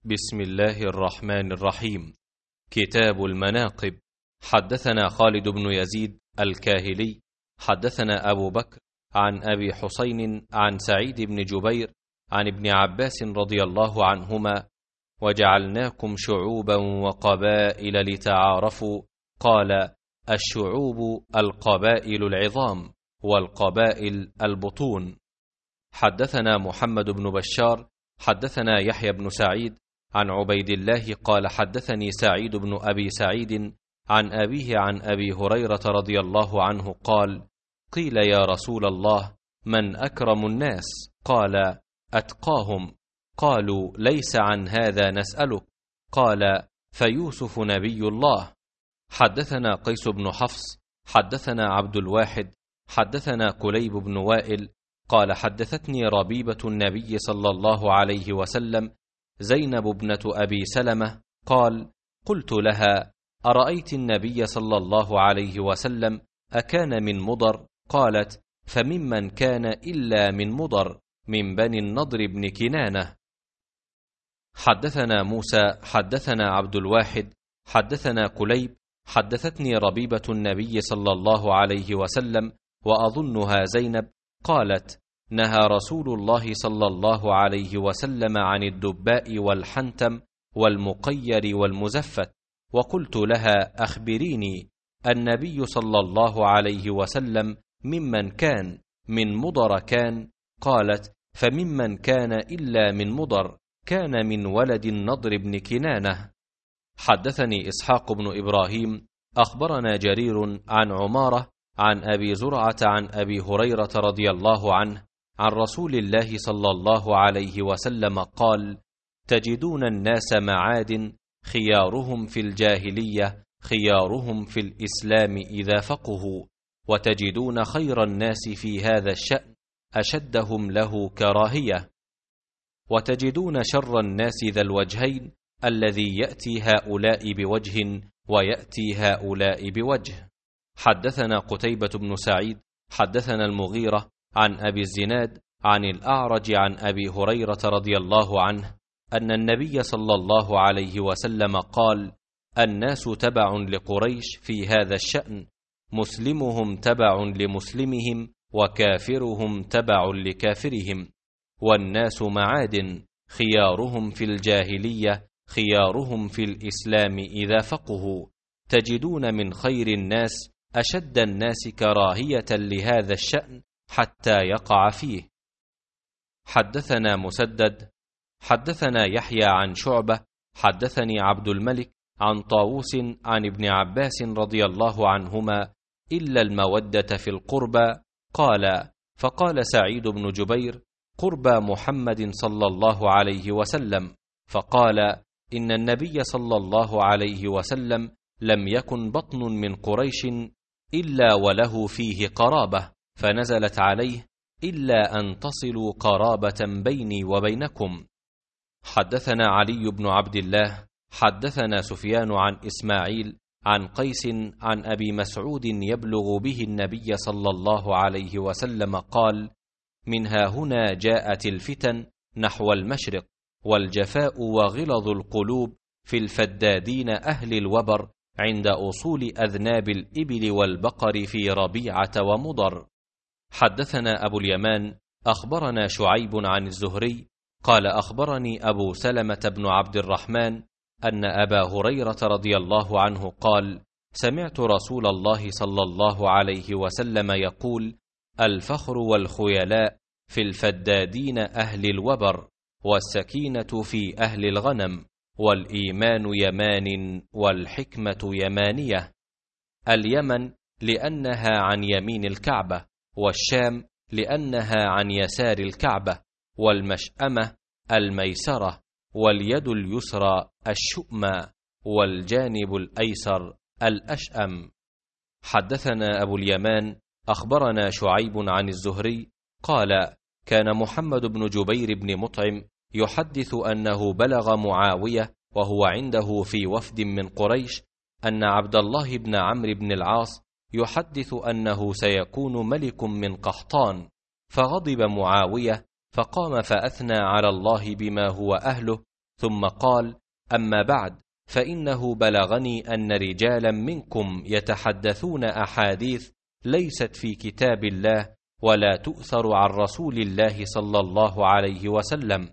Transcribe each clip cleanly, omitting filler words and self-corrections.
بسم الله الرحمن الرحيم. كتاب المناقب. حدثنا خالد بن يزيد الكاهلي حدثنا أبو بكر عن أبي حسين عن سعيد بن جبير عن ابن عباس رضي الله عنهما: وجعلناكم شعوبا وقبائل لتعارفوا. قال: الشعوب القبائل العظام، والقبائل البطون. حدثنا محمد بن بشار حدثنا يحيى بن سعيد عن عبيد الله قال: حدثني سعيد بن أبي سعيد عن أبيه عن أبي هريرة رضي الله عنه قال: قيل يا رسول الله: من أكرم الناس؟ قال: أتقاهم. قالوا: ليس عن هذا نسألك. قال: فيوسف نبي الله. حدثنا قيس بن حفص حدثنا عبد الواحد حدثنا كليب بن وائل قال: حدثتني ربيبة النبي صلى الله عليه وسلم زينب ابنة أبي سلمة قال: قلت لها: أرأيت النبي صلى الله عليه وسلم أكان من مضر؟ قالت: فممن كان إلا من مضر، من بني النضر بن كنانة. حدثنا موسى حدثنا عبد الواحد حدثنا كليب حدثتني ربيبة النبي صلى الله عليه وسلم وأظنها زينب قالت: نهى رسول الله صلى الله عليه وسلم عن الدباء والحنتم والمقير والمزفت. وقلت لها: أخبريني، النبي صلى الله عليه وسلم ممن كان من مضر كان؟ قالت: فممن كان إلا من مضر، كان من ولد النضر بن كنانة. حدثني إسحاق بن إبراهيم أخبرنا جرير عن عمارة عن أبي زرعة عن أبي هريرة رضي الله عنه عن رسول الله صلى الله عليه وسلم قال: تجدون الناس معادن، خيارهم في الجاهلية خيارهم في الإسلام إذا فقهوا، وتجدون خير الناس في هذا الشأن أشدهم له كراهية، وتجدون شر الناس ذا الوجهين الذي يأتي هؤلاء بوجه ويأتي هؤلاء بوجه. حدثنا قتيبة بن سعيد حدثنا المغيرة عن أبي الزناد عن الأعرج عن أبي هريرة رضي الله عنه أن النبي صلى الله عليه وسلم قال: الناس تبع لقريش في هذا الشأن، مسلمهم تبع لمسلمهم، وكافرهم تبع لكافرهم، والناس معادن، خيارهم في الجاهلية خيارهم في الإسلام إذا فقهوا، تجدون من خير الناس أشد الناس كراهية لهذا الشأن حتى يقع فيه. حدثنا مسدد حدثنا يحيى عن شعبة حدثني عبد الملك عن طاووس عن ابن عباس رضي الله عنهما: إلا المودة في القربى. قال: فقال سعيد بن جبير: قربى محمد صلى الله عليه وسلم. فقال: إن النبي صلى الله عليه وسلم لم يكن بطن من قريش إلا وله فيه قرابة، فنزلت عليه: إلا أن تصلوا قرابة بيني وبينكم. حدثنا علي بن عبد الله حدثنا سفيان عن إسماعيل عن قيس عن أبي مسعود يبلغ به النبي صلى الله عليه وسلم قال: منها هنا جاءت الفتن نحو المشرق، والجفاء وغلظ القلوب في الفدادين أهل الوبر عند أصول أذناب الإبل والبقر في ربيعة ومضر. حدثنا أبو اليمان أخبرنا شعيب عن الزهري قال: أخبرني أبو سلمة بن عبد الرحمن أن أبا هريرة رضي الله عنه قال: سمعت رسول الله صلى الله عليه وسلم يقول: الفخر والخيلاء في الفدادين أهل الوبر، والسكينة في أهل الغنم، والإيمان يمان، والحكمة يمانية. اليمن لأنها عن يمين الكعبة، والشام لأنها عن يسار الكعبة، والمشأمة الميسرة، واليد اليسرى الشؤمى، والجانب الأيسر الأشأم. حدثنا أبو اليمان أخبرنا شعيب عن الزهري قال: كان محمد بن جبير بن مطعم يحدث أنه بلغ معاوية وهو عنده في وفد من قريش أن عبد الله بن عمرو بن العاص يحدث أنه سيكون ملك من قحطان، فغضب معاوية فقام فأثنى على الله بما هو أهله، ثم قال: أما بعد، فإنه بلغني أن رجالا منكم يتحدثون أحاديث ليست في كتاب الله ولا تؤثر عن رسول الله صلى الله عليه وسلم،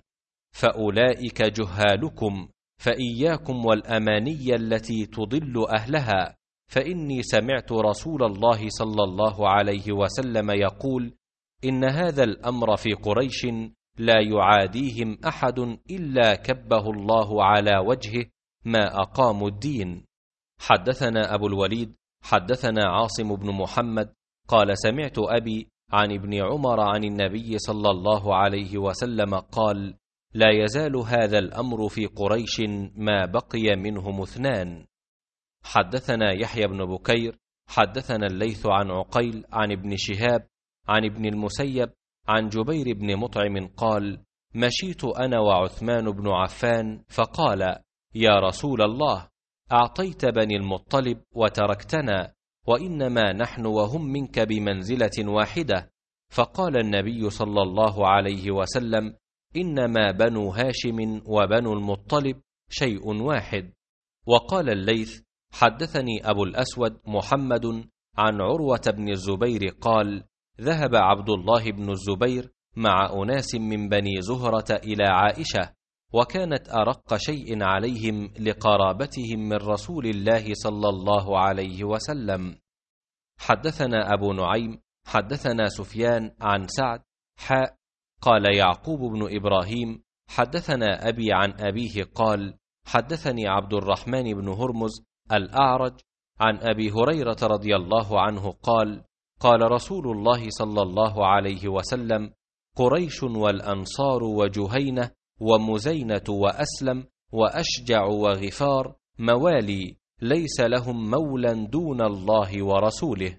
فأولئك جهالكم، فإياكم والأماني التي تضل أهلها، فإني سمعت رسول الله صلى الله عليه وسلم يقول: إن هذا الأمر في قريش لا يعاديهم أحد إلا كبه الله على وجهه ما أقاموا الدين. حدثنا أبو الوليد حدثنا عاصم بن محمد قال: سمعت أبي عن ابن عمر عن النبي صلى الله عليه وسلم قال: لا يزال هذا الأمر في قريش ما بقي منهم اثنان. حدثنا يحيى بن بكير حدثنا الليث عن عقيل عن ابن شهاب عن ابن المسيب عن جبير بن مطعم قال: مشيت أنا وعثمان بن عفان فقال: يا رسول الله، أعطيت بني المطلب وتركتنا، وإنما نحن وهم منك بمنزلة واحدة. فقال النبي صلى الله عليه وسلم: إنما بنو هاشم وبنو المطلب شيء واحد. وقال الليث: حدثني أبو الأسود محمد عن عروة بن الزبير قال: ذهب عبد الله بن الزبير مع أناس من بني زهرة إلى عائشة، وكانت أرق شيء عليهم لقرابتهم من رسول الله صلى الله عليه وسلم. حدثنا أبو نعيم حدثنا سفيان عن سعد قال يعقوب بن إبراهيم حدثنا أبي عن أبيه قال: حدثني عبد الرحمن بن هرمز الأعرج عن أبي هريرة رضي الله عنه قال: قال رسول الله صلى الله عليه وسلم: قريش والأنصار وجهينة ومزينة وأسلم وأشجع وغفار موالي، ليس لهم مولى دون الله ورسوله.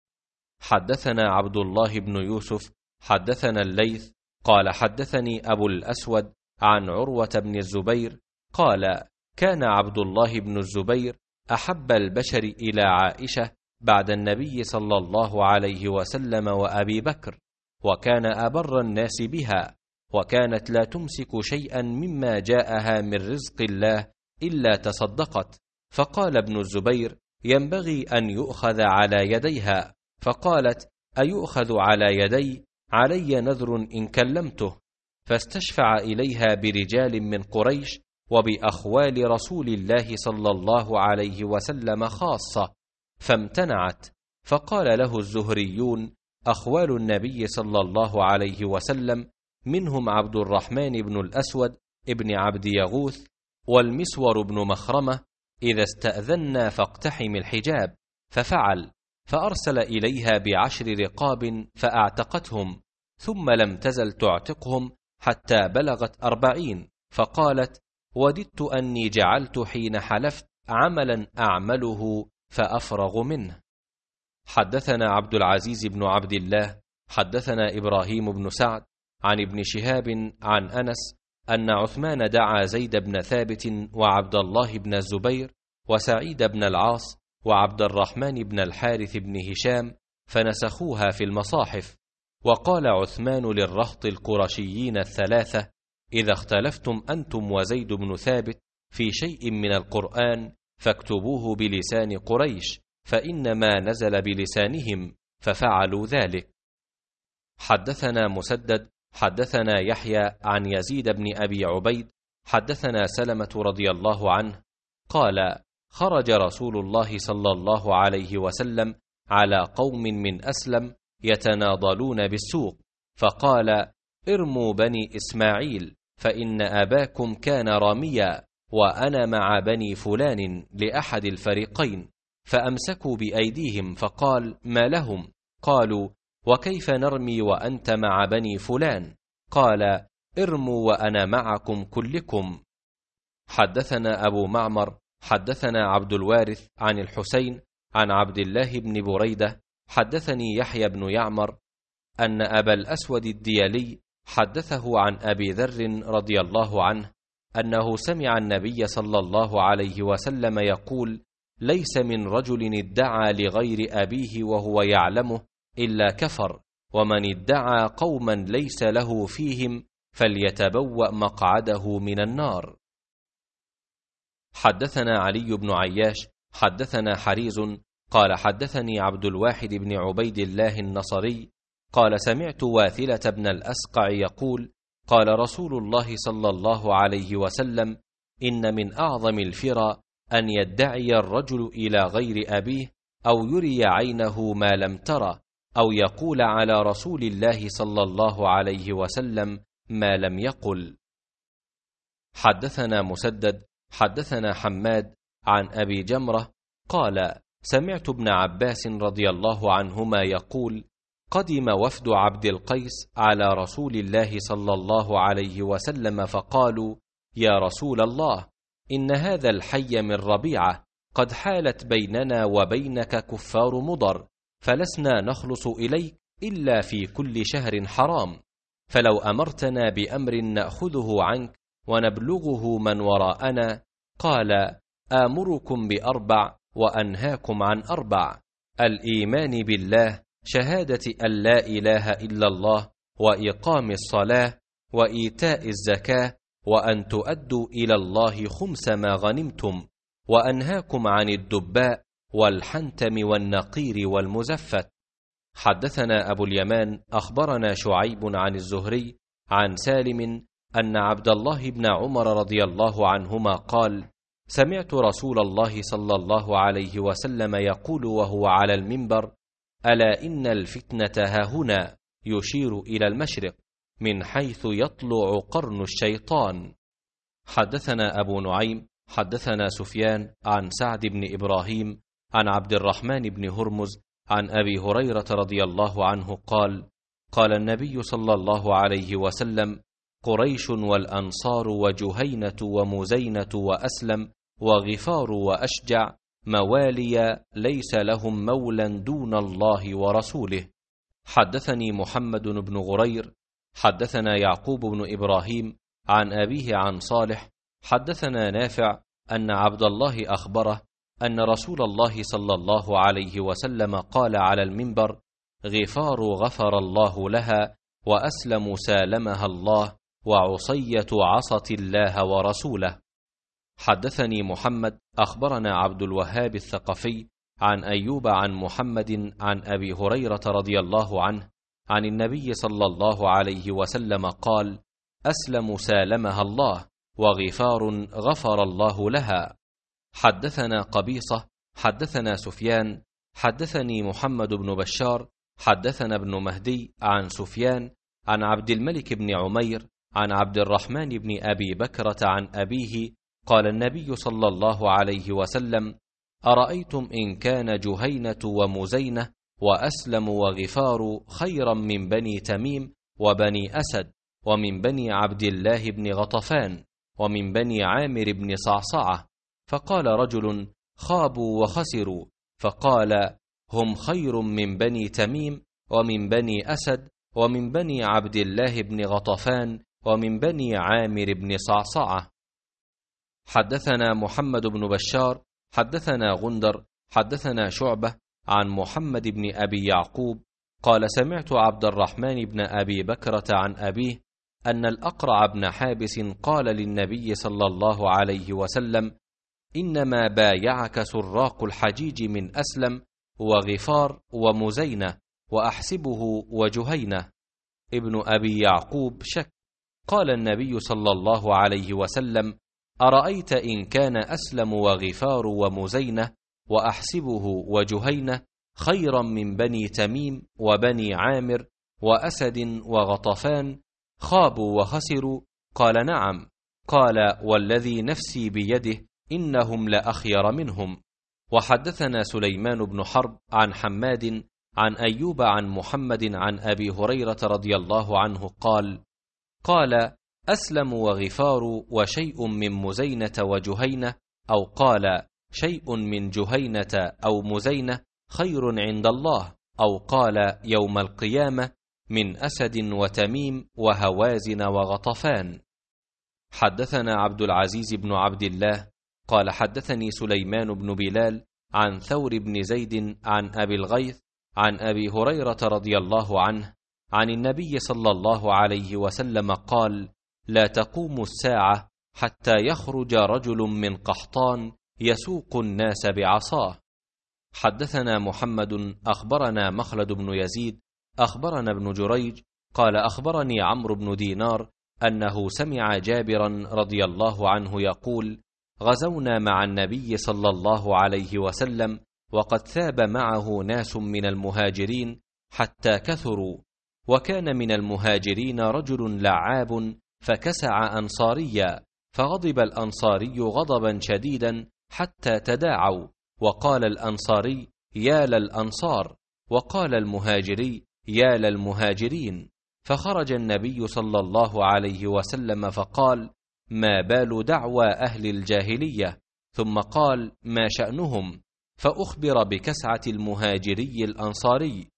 حدثنا عبد الله بن يوسف حدثنا الليث قال: حدثني أبو الأسود عن عروة بن الزبير قال: كان عبد الله بن الزبير أحب البشر إلى عائشة بعد النبي صلى الله عليه وسلم وأبي بكر، وكان أبر الناس بها، وكانت لا تمسك شيئا مما جاءها من رزق الله إلا تصدقت. فقال ابن الزبير: ينبغي أن يؤخذ على يديها. فقالت: أيؤخذ على يدي؟ علي نذر إن كلمته. فاستشفع إليها برجال من قريش وبأخوال رسول الله صلى الله عليه وسلم خاصة، فامتنعت. فقال له الزهريون: أخوال النبي صلى الله عليه وسلم منهم عبد الرحمن بن الأسود ابن عبد يغوث والمسور بن مخرمة، إذا استأذنا فاقتحم الحجاب. ففعل، فأرسل إليها ب10 رقاب فأعتقتهم، ثم لم تزل تعتقهم حتى بلغت 40. فقالت: وددت أني جعلت حين حلفت عملا أعمله فأفرغ منه. حدثنا عبد العزيز بن عبد الله حدثنا إبراهيم بن سعد عن ابن شهاب عن أنس أن عثمان دعا زيد بن ثابت وعبد الله بن الزبير وسعيد بن العاص وعبد الرحمن بن الحارث بن هشام فنسخوها في المصاحف. وقال عثمان للرهط القرشيين 3: إذا اختلفتم أنتم وزيد بن ثابت في شيء من القرآن فاكتبوه بلسان قريش، فإنما نزل بلسانهم، ففعلوا ذلك. حدثنا مسدد حدثنا يحيى عن يزيد بن أبي عبيد حدثنا سلمة رضي الله عنه قال: خرج رسول الله صلى الله عليه وسلم على قوم من أسلم يتناضلون بالسوق، فقال: ارموا بني إسماعيل، فإن أباكم كان راميا، وأنا مع بني فلان لأحد الفريقين. فأمسكوا بأيديهم، فقال: ما لهم؟ قالوا: وكيف نرمي وأنت مع بني فلان؟ قال: ارموا وأنا معكم كلكم. حدثنا أبو معمر حدثنا عبد الوارث عن الحسين عن عبد الله بن بريدة حدثني يحيى بن يعمر أن أبا الأسود الديالي حدثه عن أبي ذر رضي الله عنه أنه سمع النبي صلى الله عليه وسلم يقول: ليس من رجل ادعى لغير أبيه وهو يعلمه إلا كفر، ومن ادعى قوما ليس له فيهم فليتبوأ مقعده من النار. حدثنا علي بن عياش حدثنا حريز قال حدثني عبد الواحد بن عبيد الله النصري قال سمعت واثلة بن الأسقع يقول قال رسول الله صلى الله عليه وسلم إن من أعظم الفرى أن يدعي الرجل إلى غير أبيه أو يري عينه ما لم ترى أو يقول على رسول الله صلى الله عليه وسلم ما لم يقل. حدثنا مسدد حدثنا حماد عن أبي جمرة قال سمعت ابن عباس رضي الله عنهما يقول قدم وفد عبد القيس على رسول الله صلى الله عليه وسلم فقالوا يا رسول الله إن هذا الحي من ربيعة قد حالت بيننا وبينك كفار مضر، فلسنا نخلص إليك إلا في كل شهر حرام، فلو أمرتنا بأمر نأخذه عنك ونبلغه من وراءنا. قال آمركم بأربع وأنهاكم عن أربع: الإيمان بالله، شهادة أن لا إله إلا الله، وإقام الصلاة، وإيتاء الزكاة، وأن تؤدوا إلى الله خمس ما غنمتم، وأنهاكم عن الدباء والحنتم والنقير والمزفت. حدثنا أبو اليمان أخبرنا شعيب عن الزهري عن سالم أن عبد الله بن عمر رضي الله عنهما قال سمعت رسول الله صلى الله عليه وسلم يقول وهو على المنبر ألا إن الفتنة هاهنا، يشير إلى المشرق من حيث يطلع قرن الشيطان. حدثنا أبو نعيم حدثنا سفيان عن سعد بن إبراهيم عن عبد الرحمن بن هرمز عن أبي هريرة رضي الله عنه قال قال النبي صلى الله عليه وسلم قريش والأنصار وجهينة ومزينة وأسلم وغفار وأشجع موالي ليس لهم مولا دون الله ورسوله. حدثني محمد بن غرير حدثنا يعقوب بن إبراهيم عن أبيه عن صالح حدثنا نافع أن عبد الله أخبره أن رسول الله صلى الله عليه وسلم قال على المنبر غفار غفر الله لها، وأسلم سالمها الله، وعصية عصت الله ورسوله. حدثني محمد أخبرنا عبد الوهاب الثقفي عن أيوب عن محمد عن أبي هريرة رضي الله عنه عن النبي صلى الله عليه وسلم قال أسلم سالمها الله، وغفار غفر الله لها. حدثنا قبيصة حدثنا سفيان حدثني محمد بن بشار حدثنا ابن مهدي عن سفيان عن عبد الملك بن عمير عن عبد الرحمن بن أبي بكرة عن أبيه قال النبي صلى الله عليه وسلم أرأيتم إن كان جهينة ومزينة وأسلم وغفار خيرا من بني تميم وبني أسد ومن بني عبد الله بن غطفان ومن بني عامر بن صعصعة؟ فقال رجل خابوا وخسروا، فقال هم خير من بني تميم ومن بني أسد ومن بني عبد الله بن غطفان ومن بني عامر بن صعصعة. حدثنا محمد بن بشار حدثنا غندر حدثنا شعبة عن محمد بن أبي يعقوب قال سمعت عبد الرحمن بن أبي بكرة عن أبيه أن الأقرع بن حابس قال للنبي صلى الله عليه وسلم إنما بايعك سراق الحجيج من أسلم وغفار ومزينة وأحسبه وجهينة. ابن أبي يعقوب شك. قال النبي صلى الله عليه وسلم أرأيت إن كان أسلم وغفار ومزينة وأحسبه وجهينة خيرا من بني تميم وبني عامر وأسد وغطفان خابوا وخسروا؟ قال نعم. قال والذي نفسي بيده إنهم لأخير منهم. وحدثنا سليمان بن حرب عن حماد عن أيوب عن محمد عن أبي هريرة رضي الله عنه قال أسلم وغفار وشيء من مزينة وجهينة، أو قال شيء من جهينة أو مزينة خير عند الله، أو قال يوم القيامة من أسد وتميم وهوازن وغطفان. حدثنا عبد العزيز بن عبد الله قال حدثني سليمان بن بلال عن ثور بن زيد عن أبي الغيث عن أبي هريرة رضي الله عنه عن النبي صلى الله عليه وسلم قال لا تقوم الساعة حتى يخرج رجل من قحطان يسوق الناس بعصاه. حدثنا محمد أخبرنا مخلد بن يزيد أخبرنا ابن جريج قال أخبرني عمرو بن دينار أنه سمع جابرا رضي الله عنه يقول: غزونا مع النبي صلى الله عليه وسلم وقد ثاب معه ناس من المهاجرين حتى كثروا، وكان من المهاجرين رجل لعاب فكسع أنصاريا، فغضب الأنصاري غضبا شديدا حتى تداعوا، وقال الأنصاري: يا للأنصار، وقال المهاجري: يا للمهاجرين. فخرج النبي صلى الله عليه وسلم فقال: ما بال دعوى أهل الجاهلية؟ ثم قال: ما شأنهم؟ فأخبر بكسعة المهاجري الأنصاري.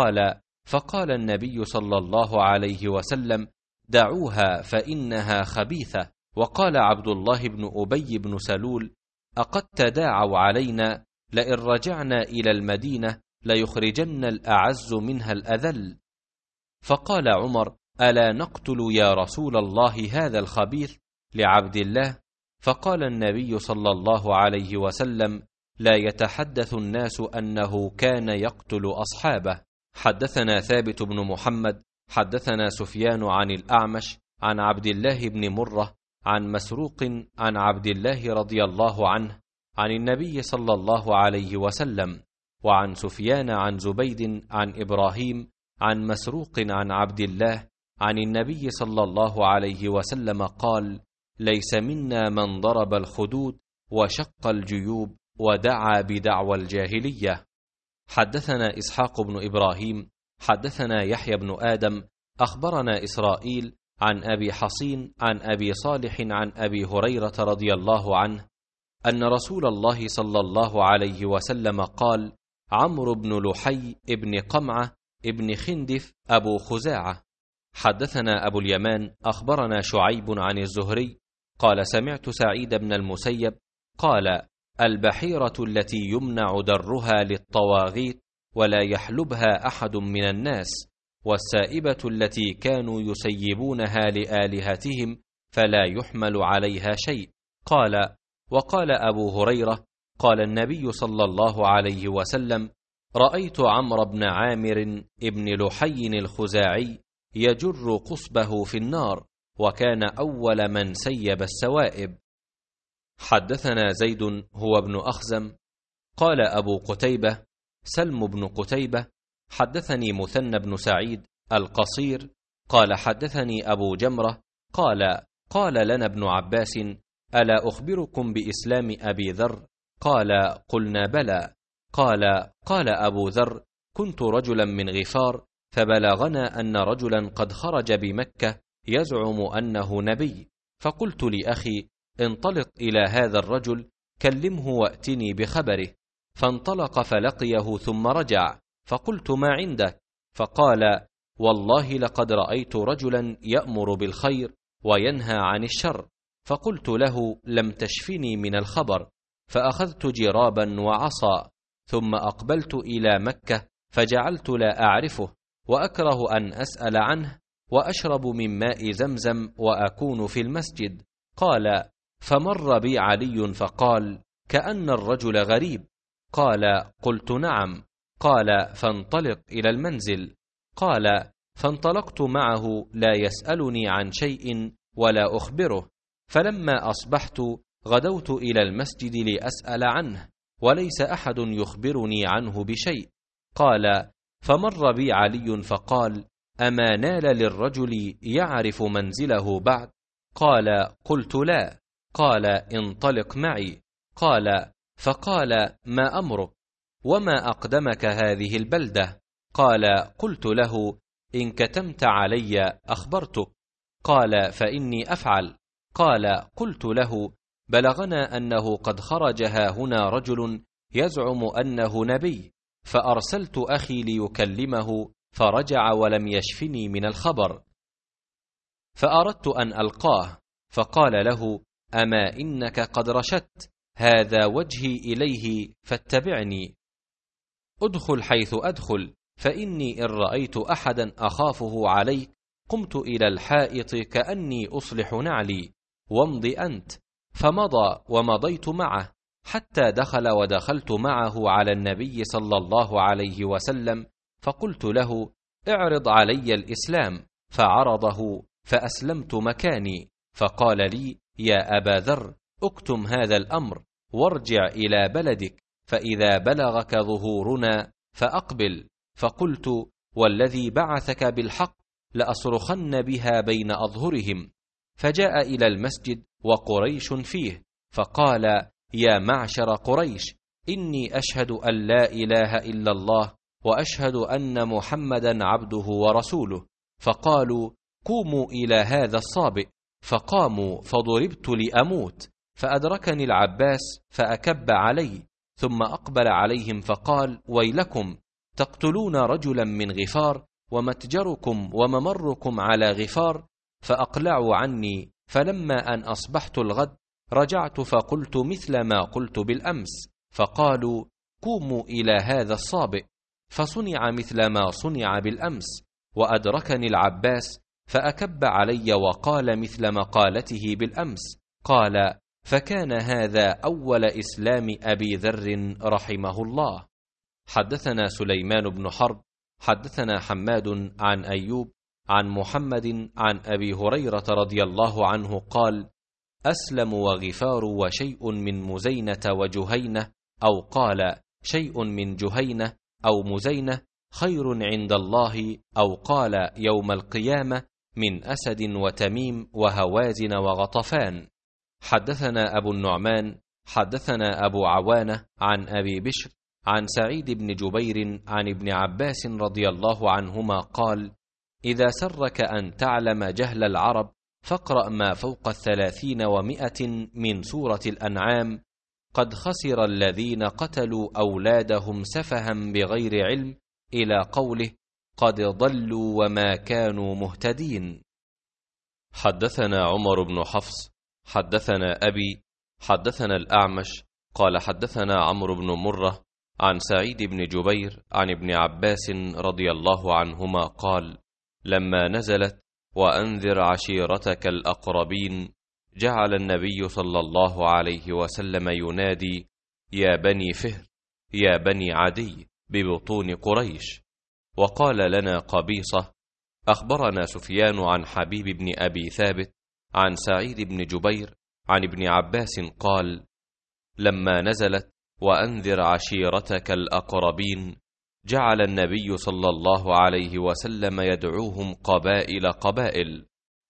فقال النبي صلى الله عليه وسلم: دعوها فإنها خبيثة. وقال عبد الله بن أبي بن سلول: أقد تداعوا علينا، لئن رجعنا إلى المدينة ليخرجن الأعز منها الأذل. فقال عمر: ألا نقتل يا رسول الله هذا الخبيث لعبد الله؟ فقال النبي صلى الله عليه وسلم: لا يتحدث الناس أنه كان يقتل أصحابه. حدثنا ثابت بن محمد حدثنا سفيان عن الأعمش عن عبد الله بن مرة عن مسروق عن عبد الله رضي الله عنه عن النبي صلى الله عليه وسلم، وعن سفيان عن زبيد عن إبراهيم عن مسروق عن عبد الله عن النبي صلى الله عليه وسلم قال: ليس منا من ضرب الخدود وشق الجيوب ودعا بدعوى الجاهلية. حدثنا إسحاق بن إبراهيم حدثنا يحيى بن آدم أخبرنا إسرائيل عن أبي حصين عن أبي صالح عن أبي هريرة رضي الله عنه أن رسول الله صلى الله عليه وسلم قال: عمرو بن لحي ابن قمعة ابن خندف أبو خزاعة. حدثنا أبو اليمان أخبرنا شعيب عن الزهري قال: سمعت سعيد بن المسيب قال: البحيرة التي يمنع درها للطواغيت ولا يحلبها أحد من الناس، والسائبة التي كانوا يسيبونها لآلهتهم فلا يحمل عليها شيء. وقال أبو هريرة: قال النبي صلى الله عليه وسلم: رأيت عمرو بن عامر ابن لحي الخزاعي يجر قصبه في النار، وكان أول من سيب السوائب. حدثنا زيد هو ابن أخزم قال أبو قتيبة سلم بن قتيبة حدثني مثنى بن سعيد القصير قال: حدثني أبو جمرة قال لنا ابن عباس: ألا أخبركم بإسلام أبي ذر؟ قلنا بلى. قال أبو ذر: كنت رجلا من غفار، فبلغنا أن رجلا قد خرج بمكة يزعم أنه نبي، فقلت لأخي: انطلق إلى هذا الرجل كلمه وأتني بخبره. فانطلق فلقيه ثم رجع، فقلت: ما عندك؟ فقال: والله لقد رأيت رجلا يأمر بالخير وينهى عن الشر. فقلت له: لم تشفني من الخبر. فأخذت جرابا وعصا، ثم أقبلت إلى مكة، فجعلت لا أعرفه وأكره أن أسأل عنه، وأشرب من ماء زمزم وأكون في المسجد. فمر بي علي فقال: كأن الرجل غريب. قلت: نعم. فانطلق إلى المنزل. فانطلقت معه لا يسألني عن شيء ولا أخبره. فلما أصبحت غدوت إلى المسجد لأسأل عنه، وليس أحد يخبرني عنه بشيء. فمر بي علي فقال: أما نال للرجل يعرف منزله بعد؟ قلت: لا. انطلق معي. فقال: ما أمرك؟ وما أقدمك هذه البلدة؟ قلت له: إن كتمت علي أخبرتك. فإني أفعل. قلت له: بلغنا أنه قد خرج هنا رجل يزعم أنه نبي، فأرسلت أخي ليكلمه، فرجع ولم يشفني من الخبر، فأردت أن ألقاه، فقال له: أما إنك قد رشدت، هذا وجهي إليه فاتبعني. أدخل حيث أدخل، فإني إن رأيت أحدا أخافه عليك قمت إلى الحائط كأني أصلح نعلي، وامض أنت. فمضى ومضيت معه حتى دخل ودخلت معه على النبي صلى الله عليه وسلم، فقلت له: اعرض علي الإسلام، فعرضه فأسلمت مكاني. فقال لي: يا أبا ذر، اكتم هذا الأمر وارجع إلى بلدك، فإذا بلغك ظهورنا فأقبل. فقلت: والذي بعثك بالحق لأصرخن بها بين أظهرهم. فجاء إلى المسجد وقريش فيه، فقال: يا معشر قريش، إني أشهد أن لا إله إلا الله وأشهد أن محمدا عبده ورسوله. فقالوا: قوموا إلى هذا الصابئ. فقاموا فضربت لأموت، فأدركني العباس فأكب علي، ثم أقبل عليهم فقال: ويلكم، تقتلون رجلا من غفار، ومتجركم وممركم على غفار. فأقلعوا عني. فلما أن أصبحت الغد رجعت فقلت مثل ما قلت بالأمس، فقالوا: قوموا إلى هذا الصابئ. فصنع مثل ما صنع بالأمس، وأدركني العباس فأكب علي وقال مثل مقالته بالأمس. قال: فكان هذا أول إسلام أبي ذر رحمه الله. حدثنا سليمان بن حرب حدثنا حماد عن أيوب عن محمد عن أبي هريرة رضي الله عنه قال: أسلم وغفار وشيء من مزينة وجهينة، أو قال شيء من جهينة أو مزينة، خير عند الله، أو قال يوم القيامة، من أسد وتميم وهوازن وغطفان. حدثنا أبو النعمان حدثنا أبو عوانة عن أبي بشر عن سعيد بن جبير عن ابن عباس رضي الله عنهما قال: إذا سرك أن تعلم جهل العرب فاقرأ ما فوق 300 من سورة الأنعام: قد خسر الذين قتلوا أولادهم سفها بغير علم، إلى قوله: قد ضلوا وما كانوا مهتدين. حدثنا عمر بن حفص حدثنا أبي حدثنا الأعمش قال: حدثنا عمرو بن مرة عن سعيد بن جبير عن ابن عباس رضي الله عنهما قال: لما نزلت وأنذر عشيرتك الأقربين، جعل النبي صلى الله عليه وسلم ينادي: يا بني فهر، يا بني عدي، ببطون قريش. وقال لنا قبيصة: أخبرنا سفيان عن حبيب بن أبي ثابت عن سعيد بن جبير عن ابن عباس قال: لما نزلت وأنذر عشيرتك الأقربين، جعل النبي صلى الله عليه وسلم يدعوهم قبائل قبائل.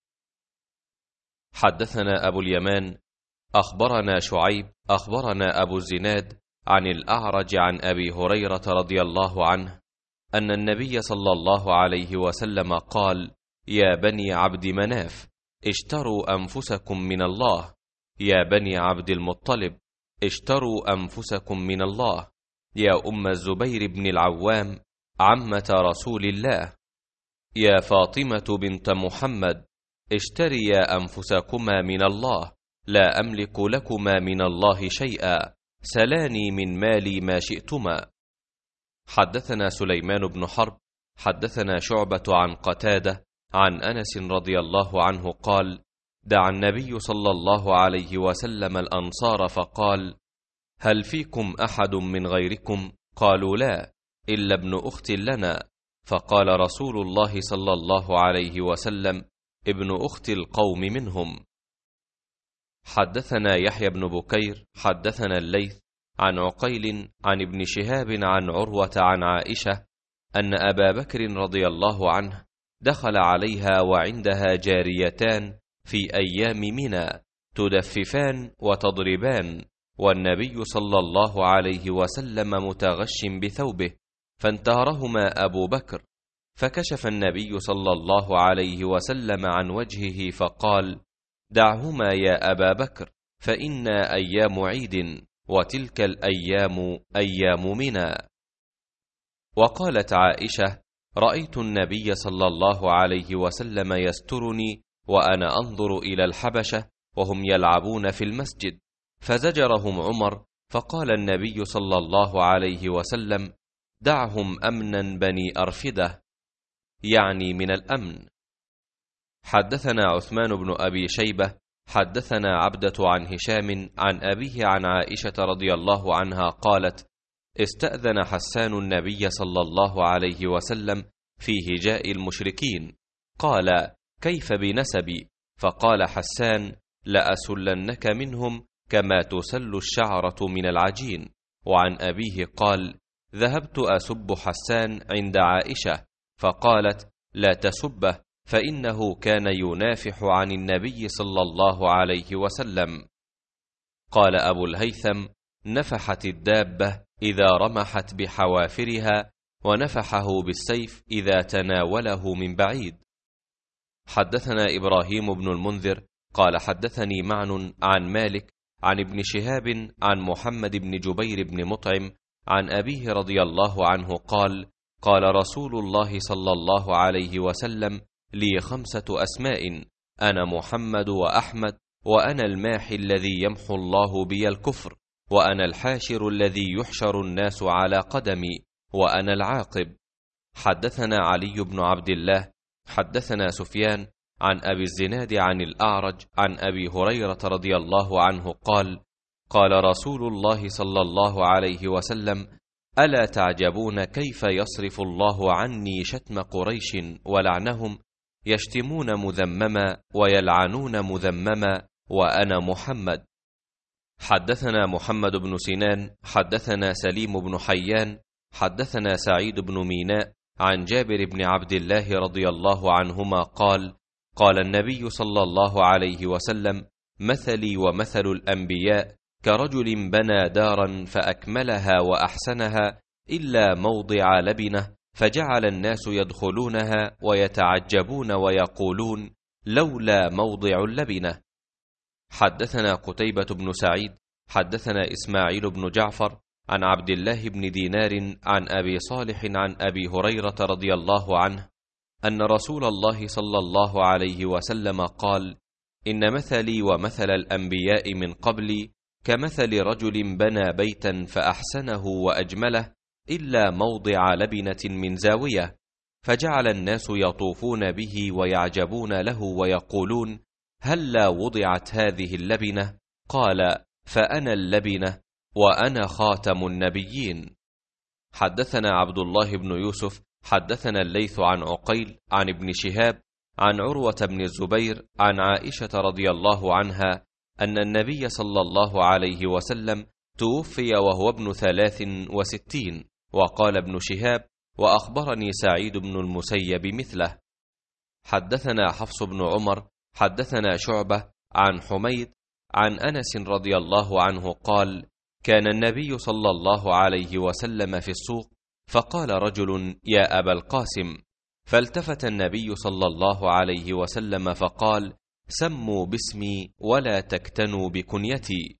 حدثنا أبو اليمان أخبرنا شعيب أخبرنا أبو الزناد عن الأعرج عن أبي هريرة رضي الله عنه أن النبي صلى الله عليه وسلم قال: يا بني عبد مناف، اشتروا أنفسكم من الله. يا بني عبد المطلب، اشتروا أنفسكم من الله. يا أم الزبير بن العوام، عمة رسول الله. يا فاطمة بنت محمد، اشتريا أنفسكما من الله، لا أملك لكما من الله شيئا، سلاني من مالي ما شئتما. حدثنا سليمان بن حرب حدثنا شعبة عن قتادة عن أنس رضي الله عنه قال: دعا النبي صلى الله عليه وسلم الأنصار فقال: هل فيكم أحد من غيركم؟ قالوا: لا، إلا ابن أخت لنا. فقال رسول الله صلى الله عليه وسلم: ابن أخت القوم منهم. حدثنا يحيى بن بكير حدثنا الليث عن عقيل عن ابن شهاب عن عروة عن عائشة أن أبا بكر رضي الله عنه دخل عليها وعندها جاريتان في أيام منى تدففان وتضربان، والنبي صلى الله عليه وسلم متغش بثوبه، فانتهرهما أبو بكر، فكشف النبي صلى الله عليه وسلم عن وجهه فقال: دعهما يا أبا بكر، فإنا أيام عيد، وتلك الأيام أيام منى. وقالت عائشة: رأيت النبي صلى الله عليه وسلم يسترني وأنا أنظر إلى الحبشة وهم يلعبون في المسجد، فزجرهم عمر، فقال النبي صلى الله عليه وسلم: دعهم أمنا بني أرفدة، يعني من الأمن. حدثنا عثمان بن أبي شيبة حدثنا عبدة عن هشام عن أبيه عن عائشة رضي الله عنها قالت: استأذن حسان النبي صلى الله عليه وسلم في هجاء المشركين، قال: كيف بنسبي؟ فقال حسان: لأسلنك منهم كما تسل الشعرة من العجين. وعن أبيه قال: ذهبت أسب حسان عند عائشة فقالت: لا تسبه فإنه كان ينافح عن النبي صلى الله عليه وسلم. قال أبو الهيثم: نفحت الدابة إذا رمحت بحوافرها، ونفحه بالسيف إذا تناوله من بعيد. حدثنا إبراهيم بن المنذر قال حدثني معن عن مالك عن ابن شهاب عن محمد بن جبير بن مطعم عن أبيه رضي الله عنه قال: قال رسول الله صلى الله عليه وسلم: لي 5 أسماء، أنا محمد وأحمد، وأنا الماحي الذي يمحو الله بي الكفر، وأنا الحاشر الذي يحشر الناس على قدمي، وأنا العاقب. حدثنا علي بن عبد الله حدثنا سفيان عن أبي الزناد عن الأعرج عن أبي هريرة رضي الله عنه قال: قال رسول الله صلى الله عليه وسلم: ألا تعجبون كيف يصرف الله عني شتم قريش ولعنهم؟ يشتمون مذمما ويلعنون مذمما، وأنا محمد. حدثنا محمد بن سنان حدثنا سليم بن حيان حدثنا سعيد بن ميناء عن جابر بن عبد الله رضي الله عنهما قال: قال النبي صلى الله عليه وسلم: مثلي ومثل الأنبياء كرجل بنى دارا فأكملها وأحسنها إلا موضع لبنة، فجعل الناس يدخلونها ويتعجبون ويقولون: لولا موضع اللبنة. حدثنا قتيبة بن سعيد حدثنا إسماعيل بن جعفر عن عبد الله بن دينار عن أبي صالح عن أبي هريرة رضي الله عنه أن رسول الله صلى الله عليه وسلم قال: إن مثلي ومثل الأنبياء من قبلي كمثل رجل بنى بيتا فأحسنه وأجمله إلا موضع لبنة من زاوية، فجعل الناس يطوفون به ويعجبون له ويقولون: هلا وضعت هذه اللبنة؟ قال: فأنا اللبنة وأنا خاتم النبيين. حدثنا عبد الله بن يوسف حدثنا الليث عن عقيل عن ابن شهاب عن عروة بن الزبير عن عائشة رضي الله عنها أن النبي صلى الله عليه وسلم توفي وهو ابن 63. وقال ابن شهاب: وأخبرني سعيد بن المسيب مثله. حدثنا حفص بن عمر حدثنا شعبة عن حميد عن أنس رضي الله عنه قال: كان النبي صلى الله عليه وسلم في السوق، فقال رجل: يا أبا القاسم، فالتفت النبي صلى الله عليه وسلم فقال: سموا باسمي ولا تكتنوا بكنيتي.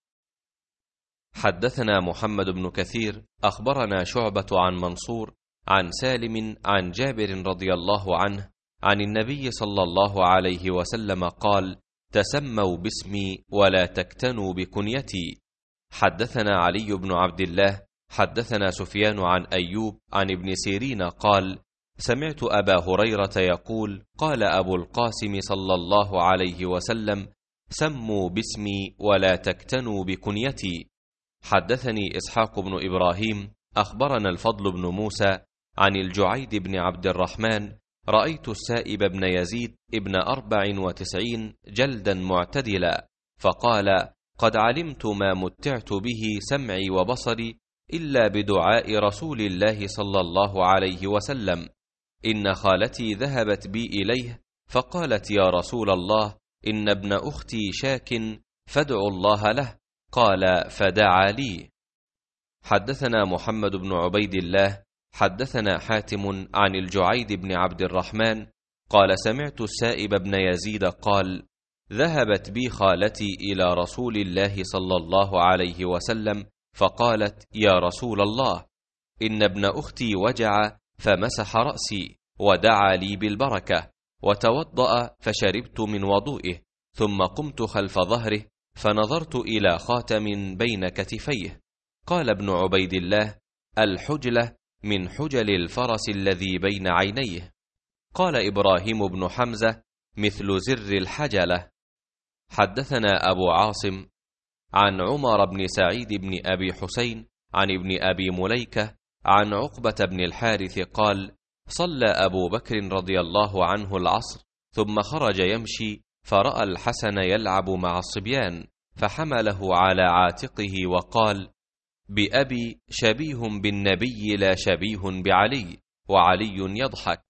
حدثنا محمد بن كثير أخبرنا شعبة عن منصور عن سالم عن جابر رضي الله عنه عن النبي صلى الله عليه وسلم قال: تسموا باسمي ولا تكتنوا بكنيتي. حدثنا علي بن عبد الله حدثنا سفيان عن أيوب عن ابن سيرين قال: سمعت أبا هريرة يقول: قال أبو القاسم صلى الله عليه وسلم: سموا باسمي ولا تكتنوا بكنيتي. حدثني إسحاق بن إبراهيم أخبرنا الفضل بن موسى عن الجعيد بن عبد الرحمن: رأيت السائب بن يزيد ابن 94 جلدا معتدلا، فقال: قد علمت ما متعت به سمعي وبصري إلا بدعاء رسول الله صلى الله عليه وسلم. إن خالتي ذهبت بي إليه فقالت: يا رسول الله، إن ابن أختي شاك فادعوا الله له. قال: فدعا لي. حدثنا محمد بن عبيد الله حدثنا حاتم عن الجعيد بن عبد الرحمن قال: سمعت السائب بن يزيد قال: ذهبت بي خالتي إلى رسول الله صلى الله عليه وسلم فقالت: يا رسول الله، إن ابن أختي وجع فمسح رأسي ودعا لي بالبركة، وتوضأ فشربت من وضوئه، ثم قمت خلف ظهره فنظرت إلى خاتم بين كتفيه. قال ابن عبيد الله: الحجلة من حجل الفرس الذي بين عينيه. قال إبراهيم بن حمزة: مثل زر الحجلة. حدثنا أبو عاصم عن عمر بن سعيد بن أبي حسين عن ابن أبي مليكة عن عقبة بن الحارث قال: صلى أبو بكر رضي الله عنه العصر ثم خرج يمشي، فرأى الحسن يلعب مع الصبيان، فحمله على عاتقه وقال: بأبي شبيه بالنبي لا شبيه بعلي، وعلي يضحك.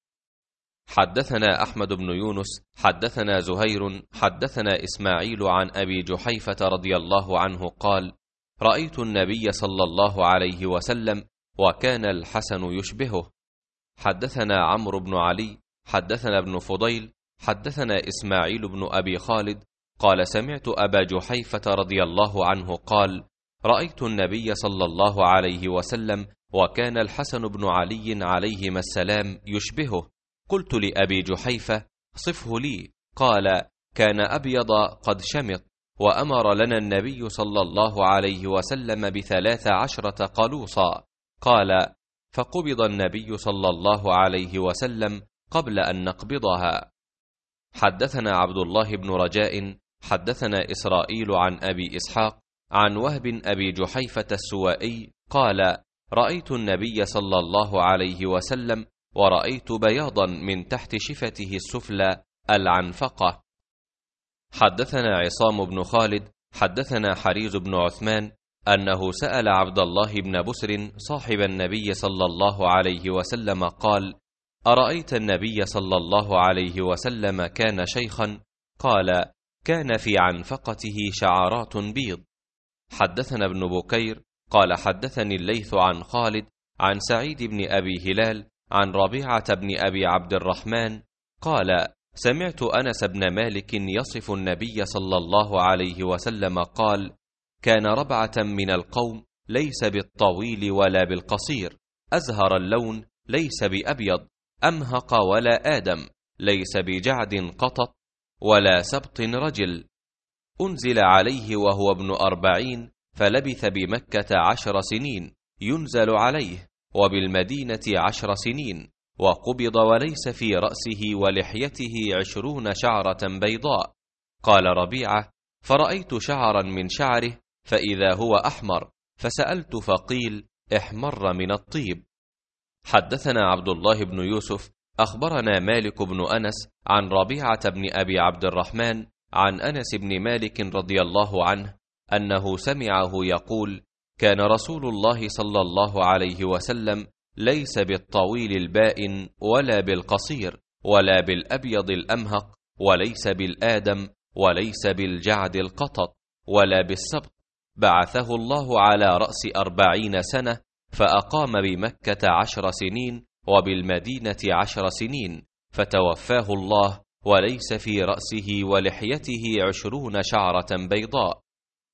حدثنا أحمد بن يونس حدثنا زهير حدثنا إسماعيل عن أبي جحيفة رضي الله عنه قال: رأيت النبي صلى الله عليه وسلم وكان الحسن يشبهه. حدثنا عمرو بن علي حدثنا ابن فضيل حدثنا إسماعيل بن أبي خالد قال: سمعت أبا جحيفة رضي الله عنه قال: رأيت النبي صلى الله عليه وسلم وكان الحسن بن علي عليهما السلام يشبهه. قلت لأبي جحيفة: صفه لي. قال: كان أبيض قد شمط، وأمر لنا النبي صلى الله عليه وسلم ب13 قلوصا. قال: فقبض النبي صلى الله عليه وسلم قبل أن نقبضها. حدثنا عبد الله بن رجاء حدثنا إسرائيل عن أبي إسحاق عن وهب أبي جحيفة السوائي قال: رأيت النبي صلى الله عليه وسلم ورأيت بياضا من تحت شفته السفلى العنفقة. حدثنا عصام بن خالد حدثنا حريز بن عثمان أنه سأل عبد الله بن بسر صاحب النبي صلى الله عليه وسلم قال: أرأيت النبي صلى الله عليه وسلم كان شيخا؟ قال: كان في عنفقته شعرات بيض. حدثنا ابن بكير قال: حدثني الليث عن خالد عن سعيد بن أبي هلال عن ربيعة بن أبي عبد الرحمن قال: سمعت أنس بن مالك يصف النبي صلى الله عليه وسلم قال: كان ربعة من القوم ليس بالطويل ولا بالقصير، أزهر اللون ليس بأبيض، أمهق ولا آدم، ليس بجعد قطط ولا سبط رجل. أنزل عليه وهو ابن 40، فلبث بمكة 10 سنين ينزل عليه، وبالمدينة 10 سنين، وقبض وليس في رأسه ولحيته 20 شعرة بيضاء. قال ربيعة: فرأيت شعرا من شعره فإذا هو أحمر، فسألت فقيل: احمر من الطيب. حدثنا عبد الله بن يوسف أخبرنا مالك بن أنس عن ربيعة بن أبي عبد الرحمن عن أنس بن مالك رضي الله عنه أنه سمعه يقول: كان رسول الله صلى الله عليه وسلم ليس بالطويل البائن ولا بالقصير ولا بالأبيض الأمهق وليس بالآدم وليس بالجعد القطط ولا بالسبط، بعثه الله على رأس 40 سنة، فأقام بمكة 10 سنين وبالمدينة 10 سنين، فتوفاه الله وليس في رأسه ولحيته 20 شعرة بيضاء.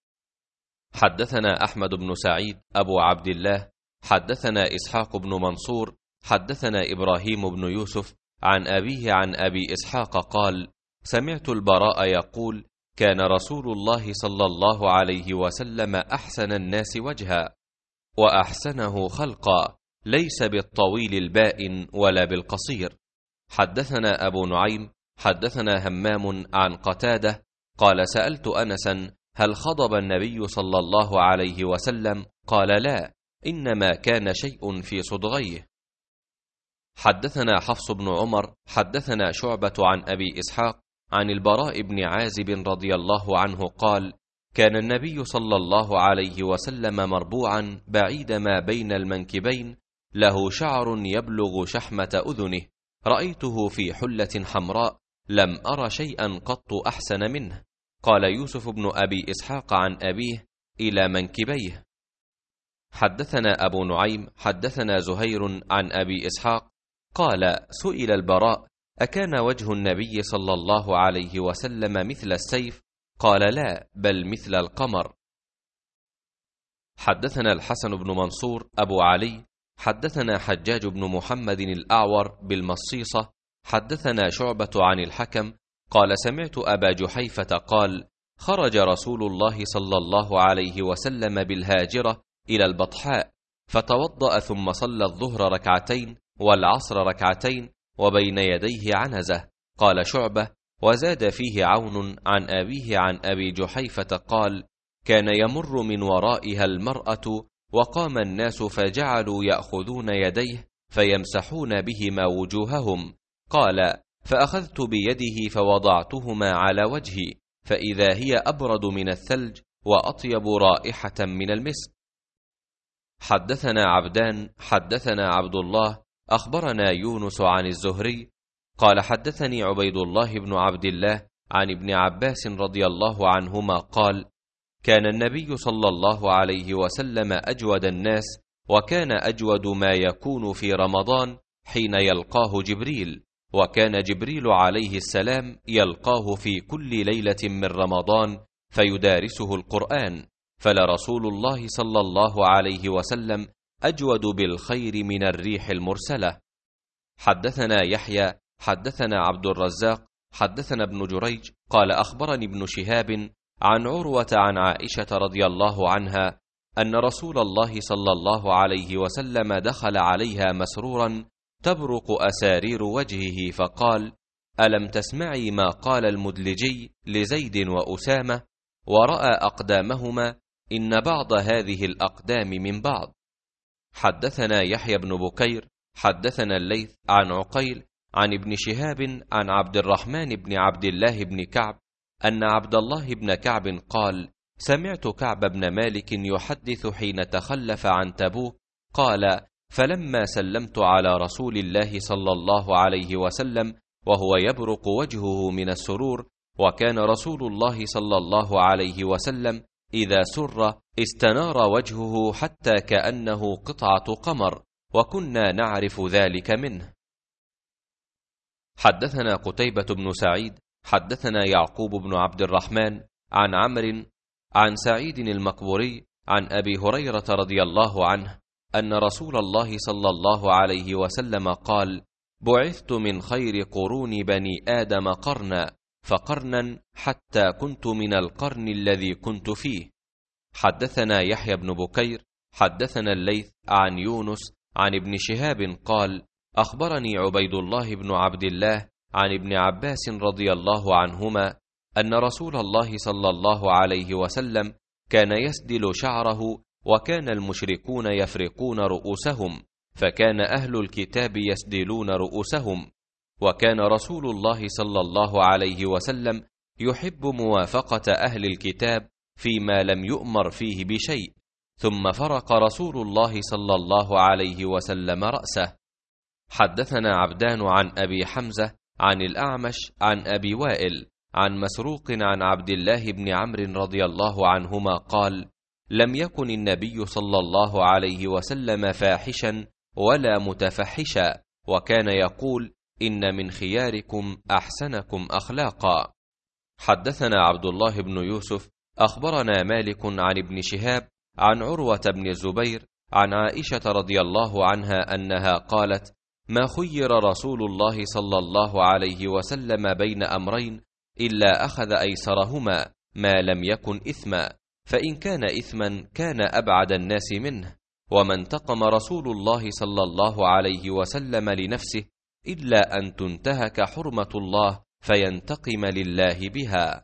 حدثنا أحمد بن سعيد أبو عبد الله حدثنا إسحاق بن منصور حدثنا إبراهيم بن يوسف عن أبيه عن أبي إسحاق قال: سمعت البراء يقول: كان رسول الله صلى الله عليه وسلم أحسن الناس وجها وأحسنه خلقا، ليس بالطويل البائن ولا بالقصير. حدثنا أبو نعيم حدثنا همام عن قتادة قال: سألت أنسا: هل خضب النبي صلى الله عليه وسلم؟ قال: لا، إنما كان شيء في صدغيه. حدثنا حفص بن عمر حدثنا شعبة عن أبي إسحاق عن البراء بن عازب رضي الله عنه قال: كان النبي صلى الله عليه وسلم مربوعا بعيد ما بين المنكبين، له شعر يبلغ شحمة أذنه، رأيته في حلة حمراء، لم أر شيئا قط أحسن منه. قال يوسف بن أبي إسحاق عن أبيه: إلى منكبيه. حدثنا أبو نعيم حدثنا زهير عن أبي إسحاق قال: سئل البراء: أكان وجه النبي صلى الله عليه وسلم مثل السيف؟ قال: لا، بل مثل القمر. حدثنا الحسن بن منصور أبو علي حدثنا حجاج بن محمد الأعور بالمصيصة حدثنا شعبة عن الحكم قال: سمعت أبا جحيفة قال: خرج رسول الله صلى الله عليه وسلم بالهاجرة إلى البطحاء، فتوضأ ثم صلى الظهر ركعتين والعصر ركعتين وبين يديه عنزة. قال شعبة: وزاد فيه عون عن أبيه عن أبي جحيفة قال: كان يمر من ورائها المرأة، وقام الناس فجعلوا يأخذون يديه فيمسحون بهما وجوههم. قال: فأخذت بيده فوضعتهما على وجهي، فإذا هي أبرد من الثلج وأطيب رائحة من المسك. حدثنا عبدان حدثنا عبد الله أخبرنا يونس عن الزهري قال: حدثني عبيد الله بن عبد الله عن ابن عباس رضي الله عنهما قال: كان النبي صلى الله عليه وسلم أجود الناس، وكان أجود ما يكون في رمضان حين يلقاه جبريل، وكان جبريل عليه السلام يلقاه في كل ليلة من رمضان فيدارسه القرآن، فلرسول الله صلى الله عليه وسلم أجود بالخير من الريح المرسلة. حدثنا يحيى حدثنا عبد الرزاق حدثنا ابن جريج قال: أخبرني ابن شهاب عن عروة عن عائشة رضي الله عنها أن رسول الله صلى الله عليه وسلم دخل عليها مسرورا تبرق أسارير وجهه فقال: ألم تسمعي ما قال المدلجي لزيد وأسامة؟ ورأى أقدامهما إن بعض هذه الأقدام من بعض. حدثنا يحيى بن بكير حدثنا الليث عن عقيل عن ابن شهاب عن عبد الرحمن بن عبد الله بن كعب أن عبد الله بن كعب قال: سمعت كعب بن مالك يحدث حين تخلف عن تبوك قال: فلما سلمت على رسول الله صلى الله عليه وسلم وهو يبرق وجهه من السرور، وكان رسول الله صلى الله عليه وسلم إذا سر استنار وجهه حتى كأنه قطعة قمر، وكنا نعرف ذلك منه. حدثنا قتيبة بن سعيد حدثنا يعقوب بن عبد الرحمن عن عمرو عن سعيد المقبوري عن أبي هريرة رضي الله عنه أن رسول الله صلى الله عليه وسلم قال: بعثت من خير قرون بني آدم قرنا، فقرنا حتى كنت من القرن الذي كنت فيه. حدثنا يحيى بن بكير حدثنا الليث عن يونس عن ابن شهاب قال: أخبرني عبيد الله بن عبد الله عن ابن عباس رضي الله عنهما أن رسول الله صلى الله عليه وسلم كان يسدل شعره، وكان المشركون يفرقون رؤوسهم، فكان أهل الكتاب يسدلون رؤوسهم، وكان رسول الله صلى الله عليه وسلم يحب موافقة أهل الكتاب فيما لم يؤمر فيه بشيء، ثم فرق رسول الله صلى الله عليه وسلم رأسه. حدثنا عبدان عن أبي حمزة عن الأعمش عن أبي وائل عن مسروق عن عبد الله بن عمرو رضي الله عنهما قال: لم يكن النبي صلى الله عليه وسلم فاحشا ولا متفحشا، وكان يقول: إن من خياركم أحسنكم أخلاقا. حدثنا عبد الله بن يوسف أخبرنا مالك عن ابن شهاب عن عروة بن الزبير عن عائشة رضي الله عنها أنها قالت: ما خير رسول الله صلى الله عليه وسلم بين أمرين إلا أخذ أيسرهما ما لم يكن إثما، فإن كان إثما كان أبعد الناس منه، وما انتقم رسول الله صلى الله عليه وسلم لنفسه إلا أن تنتهك حرمة الله فينتقم لله بها.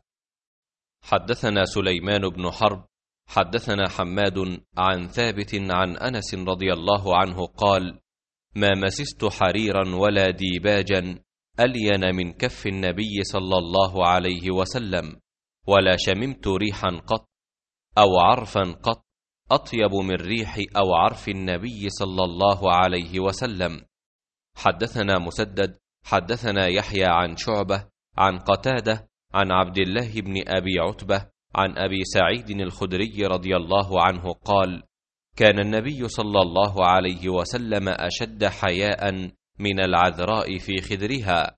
حدثنا سليمان بن حرب حدثنا حماد عن ثابت عن أنس رضي الله عنه قال: ما مسست حريرا ولا ديباجا ألين من كف النبي صلى الله عليه وسلم، ولا شممت ريحا قط أو عرفا قط أطيب من ريح أو عرف النبي صلى الله عليه وسلم. حدثنا مسدد حدثنا يحيى عن شعبة عن قتادة عن عبد الله بن أبي عتبة عن أبي سعيد الخدري رضي الله عنه قال: كان النبي صلى الله عليه وسلم أشد حياء من العذراء في خدرها.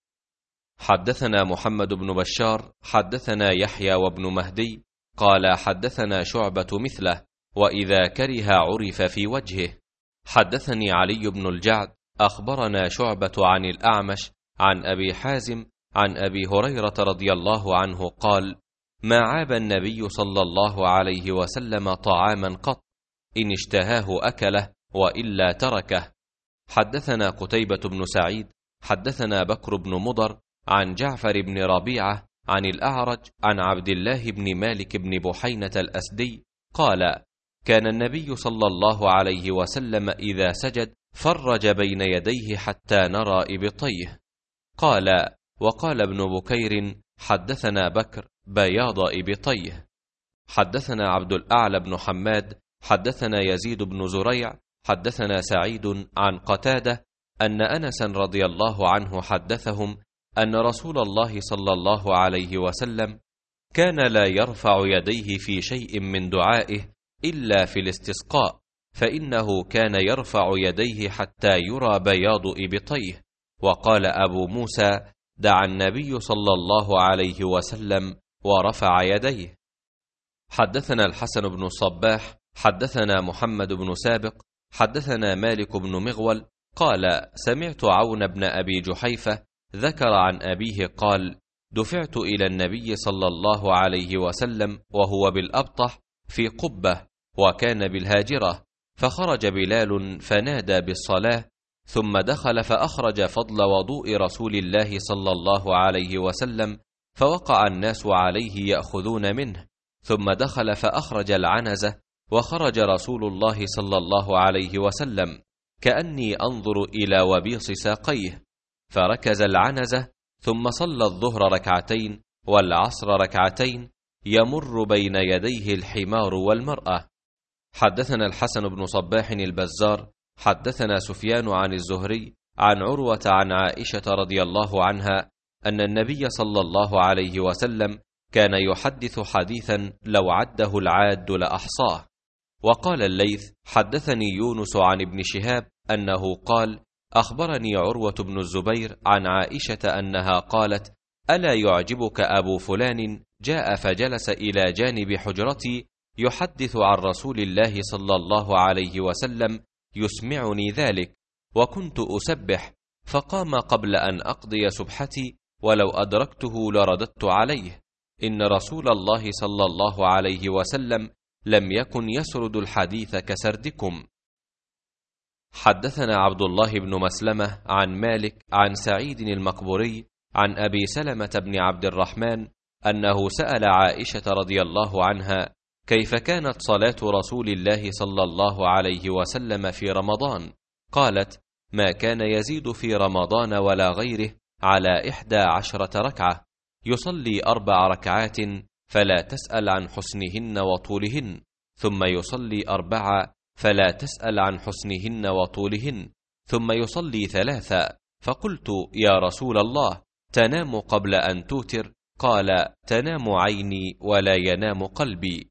حدثنا محمد بن بشار حدثنا يحيى وابن مهدي قال: حدثنا شعبة مثله، وإذا كره عرف في وجهه. حدثني علي بن الجعد أخبرنا شعبة عن الأعمش عن أبي حازم عن أبي هريرة رضي الله عنه قال: ما عاب النبي صلى الله عليه وسلم طعاما قط، إن اشتهاه أكله وإلا تركه. حدثنا قتيبة بن سعيد حدثنا بكر بن مضر عن جعفر بن ربيعة عن الأعرج عن عبد الله بن مالك بن بحينة الأسدي قال: كان النبي صلى الله عليه وسلم إذا سجد فرج بين يديه حتى نرى إبطيه. قال: وقال ابن بكير: حدثنا بكر بياض إبطيه. حدثنا عبد الأعلى بن حماد حدثنا يزيد بن زريع حدثنا سعيد عن قتادة أن أنسا رضي الله عنه حدثهم أن رسول الله صلى الله عليه وسلم كان لا يرفع يديه في شيء من دعائه إلا في الاستسقاء، فإنه كان يرفع يديه حتى يرى بياض إبطيه. وقال أبو موسى: دعا النبي صلى الله عليه وسلم ورفع يديه. حدثنا الحسن بن الصباح حدثنا محمد بن سابق حدثنا مالك بن مغول قال: سمعت عون بن أبي جحيفة ذكر عن أبيه قال: دفعت إلى النبي صلى الله عليه وسلم وهو بالأبطح في قبة وكان بالهاجرة، فخرج بلال فنادى بالصلاة، ثم دخل فأخرج فضل وضوء رسول الله صلى الله عليه وسلم، فوقع الناس عليه يأخذون منه، ثم دخل فأخرج العنزة، وخرج رسول الله صلى الله عليه وسلم كأني أنظر إلى وبيص ساقيه، فركز العنزة، ثم صلى الظهر ركعتين والعصر ركعتين، يمر بين يديه الحمار والمرأة. حدثنا الحسن بن صباح البزار حدثنا سفيان عن الزهري عن عروة عن عائشة رضي الله عنها أن النبي صلى الله عليه وسلم كان يحدث حديثا لو عده العاد لأحصاه. وقال الليث: حدثني يونس عن ابن شهاب أنه قال: أخبرني عروة بن الزبير عن عائشة أنها قالت: ألا يعجبك أبو فلان جاء فجلس إلى جانب حجرتي يحدث عن رسول الله صلى الله عليه وسلم يسمعني ذلك، وكنت أسبح، فقام قبل أن أقضي سبحتي، ولو أدركته لرددت عليه، إن رسول الله صلى الله عليه وسلم لم يكن يسرد الحديث كسردكم. حدثنا عبد الله بن مسلمة عن مالك عن سعيد المقبوري عن أبي سلمة بن عبد الرحمن أنه سأل عائشة رضي الله عنها كيف كانت صلاة رسول الله صلى الله عليه وسلم في رمضان؟ قالت: ما كان يزيد في رمضان ولا غيره على 11 ركعة، يصلي 4 ركعات فلا تسأل عن حسنهن وطولهن، ثم يصلي 4 فلا تسأل عن حسنهن وطولهن، ثم يصلي 3. فقلت: يا رسول الله، تنام قبل أن توتر؟ قال: تنام عيني ولا ينام قلبي.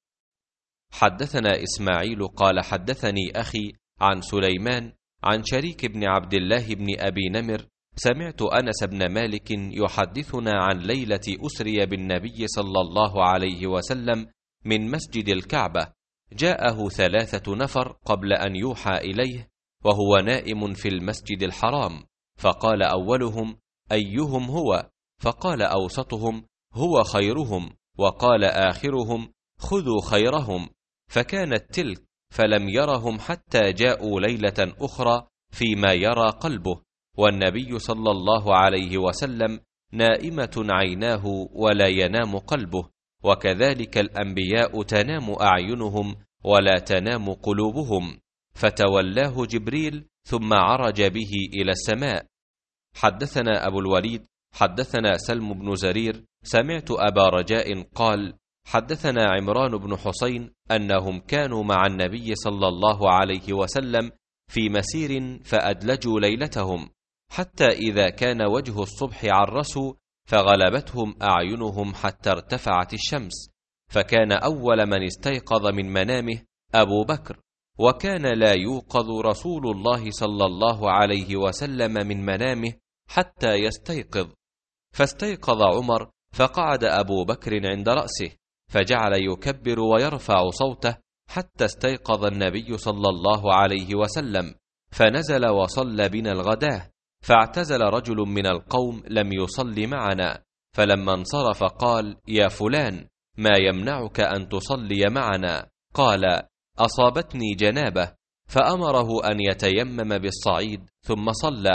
حدثنا إسماعيل قال: حدثني أخي عن سليمان عن شريك بن عبد الله بن أبي نمر سمعت أنس بن مالك يحدثنا عن ليلة أسري بالنبي صلى الله عليه وسلم من مسجد الكعبة، جاءه 3 نفر قبل أن يوحى إليه وهو نائم في المسجد الحرام، فقال أولهم: أيهم هو؟ فقال أوسطهم: هو خيرهم، وقال آخرهم: خذوا خيرهم. فكانت تلك، فلم يرهم حتى جاءوا ليلة أخرى فيما يرى قلبه، والنبي صلى الله عليه وسلم نائمة عيناه ولا ينام قلبه، وكذلك الأنبياء تنام أعينهم ولا تنام قلوبهم، فتولاه جبريل ثم عرج به إلى السماء. حدثنا أبو الوليد حدثنا سلم بن زرير سمعت أبا رجاء قال: حدثنا عمران بن حسين أنهم كانوا مع النبي صلى الله عليه وسلم في مسير فأدلجوا ليلتهم، حتى إذا كان وجه الصبح عرسوا، فغلبتهم أعينهم حتى ارتفعت الشمس، فكان أول من استيقظ من منامه أبو بكر، وكان لا يوقظ رسول الله صلى الله عليه وسلم من منامه حتى يستيقظ، فاستيقظ عمر، فقعد أبو بكر عند رأسه، فجعل يكبر ويرفع صوته حتى استيقظ النبي صلى الله عليه وسلم، فنزل وصلى بنا الغداة، فاعتزل رجل من القوم لم يصل معنا، فلما انصرف قال: يا فلان، ما يمنعك أن تصلي معنا؟ قال: أصابتني جنابة، فأمره أن يتيمم بالصعيد ثم صلى،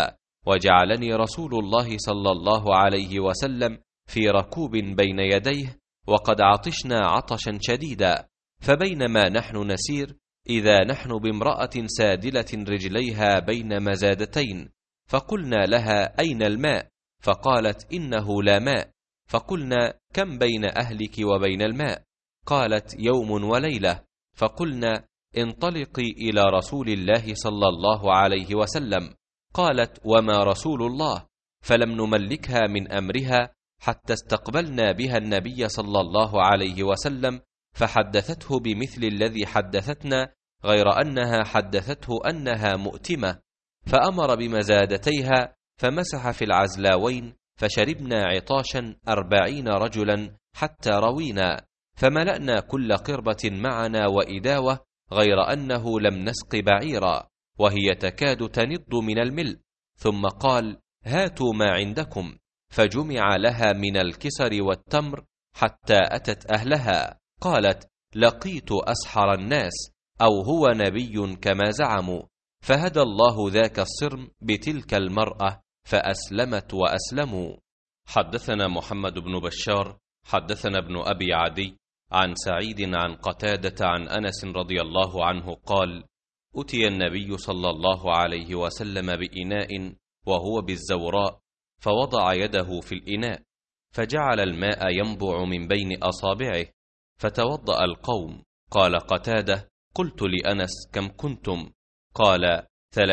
وجعلني رسول الله صلى الله عليه وسلم في ركوب بين يديه، وقد عطشنا عطشا شديدا، فبينما نحن نسير إذا نحن بامرأة سادلة رجليها بين مزادتين، فقلنا لها: أين الماء؟ فقالت: إنه لا ماء. فقلنا: كم بين أهلك وبين الماء؟ قالت: يوم وليلة. فقلنا: انطلقي إلى رسول الله صلى الله عليه وسلم. قالت: وما رسول الله؟ فلم نملكها من أمرها حتى استقبلنا بها النبي صلى الله عليه وسلم، فحدثته بمثل الذي حدثتنا، غير أنها حدثته أنها مؤتمة، فأمر بمزادتيها، فمسح في العزلاوين، فشربنا عطاشا 40 رجلا حتى روينا، فملأنا كل قربة معنا وإداوة، غير أنه لم نسق بعيرا، وهي تكاد تنض من الملء. ثم قال: هاتوا ما عندكم، فجمع لها من الكسر والتمر حتى أتت أهلها. قالت: لقيت أسحر الناس، أو هو نبي كما زعموا، فهدى الله ذاك الصرم بتلك المرأة فأسلمت وأسلموا. حدثنا محمد بن بشار حدثنا ابن أبي عدي عن سعيد عن قتادة عن أنس رضي الله عنه قال: أتي النبي صلى الله عليه وسلم بإناء وهو بالزوراء، فوضع يده في الإناء، فجعل الماء ينبع من بين أصابعه، فتوضأ القوم. قال قتادة: قلت لأنس: كم كنتم؟ قال: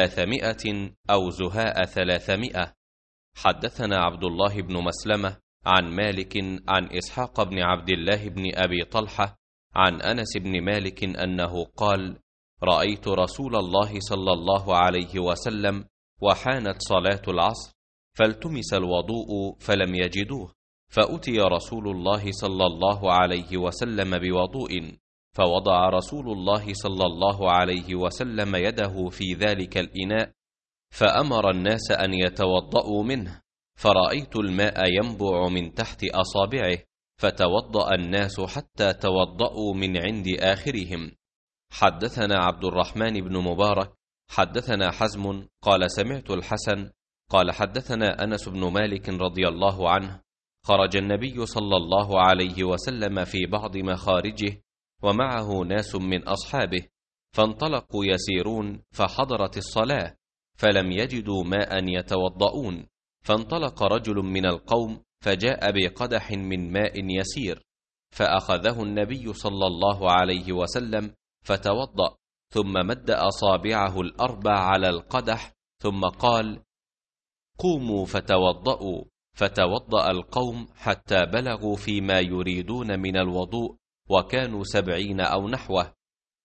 300 أو زهاء 300. حدثنا عبد الله بن مسلمة عن مالك عن إسحاق بن عبد الله بن أبي طلحة عن أنس بن مالك أنه قال: رأيت رسول الله صلى الله عليه وسلم وحانت صلاة العصر، فالتمس الوضوء فلم يجدوه، فأتي رسول الله صلى الله عليه وسلم بوضوء، فوضع رسول الله صلى الله عليه وسلم يده في ذلك الإناء، فأمر الناس أن يتوضأوا منه، فرأيت الماء ينبع من تحت أصابعه، فتوضأ الناس حتى توضأوا من عند آخرهم. حدثنا عبد الرحمن بن مبارك حدثنا حزم قال: سمعت الحسن قال: حدثنا أنس بن مالك رضي الله عنه: خرج النبي صلى الله عليه وسلم في بعض مخارجه ومعه ناس من أصحابه، فانطلقوا يسيرون، فحضرت الصلاة، فلم يجدوا ماء يتوضؤون، فانطلق رجل من القوم فجاء بقدح من ماء يسير، فأخذه النبي صلى الله عليه وسلم فتوضأ، ثم مد أصابعه الأربع على القدح، ثم قال: قوموا فتوضأوا. فتوضأ القوم حتى بلغوا فيما يريدون من الوضوء، وكانوا 70 أو نحوه.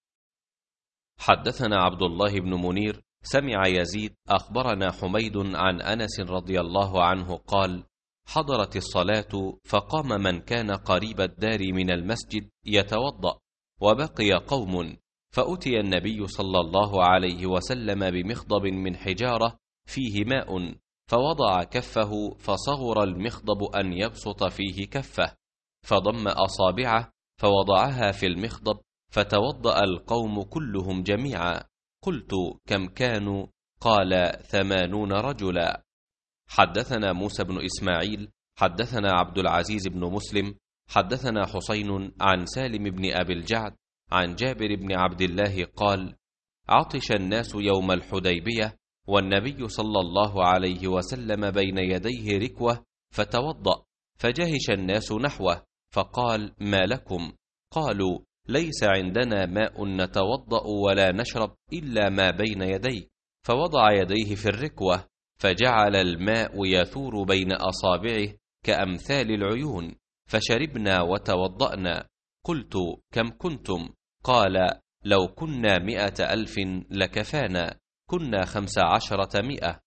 حدثنا عبد الله بن منير سمع يزيد أخبرنا حميد عن أنس رضي الله عنه قال: حضرت الصلاة، فقام من كان قريب الدار من المسجد يتوضأ، وبقي قوم، فأتي النبي صلى الله عليه وسلم بمخضب من حجارة فيه ماء، فوضع كفه، فصغر المخضب أن يبسط فيه كفه، فضم أصابعه فوضعها في المخضب، فتوضأ القوم كلهم جميعا. قلت: كم كانوا؟ قال: 80 رجلا. حدثنا موسى بن إسماعيل حدثنا عبد العزيز بن مسلم حدثنا حسين عن سالم بن أبي الجعد عن جابر بن عبد الله قال: عطش الناس يوم الحديبية، والنبي صلى الله عليه وسلم بين يديه ركوة، فتوضأ، فجهش الناس نحوه، فقال: ما لكم؟ قالوا: ليس عندنا ماء نتوضأ ولا نشرب إلا ما بين يديه، فوضع يديه في الركوة، فجعل الماء يثور بين أصابعه كأمثال العيون، فشربنا وتوضأنا. قلت: كم كنتم؟ قال: لو كنا 100,000 لكفانا، كنا 15,000.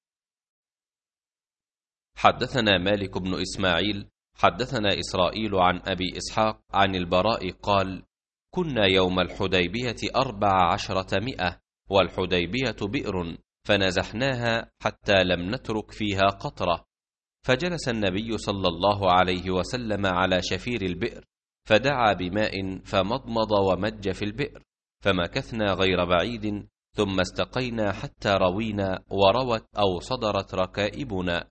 حدثنا مالك بن إسماعيل حدثنا إسرائيل عن أبي إسحاق عن البراء قال: كنا يوم الحديبية 14,000، والحديبية بئر، فنزحناها حتى لم نترك فيها قطرة، فجلس النبي صلى الله عليه وسلم على شفير البئر، فدعا بماء، فمضمض ومج في البئر، فمكثنا غير بعيد، ثم استقينا حتى روينا وروت أو صدرت ركائبنا.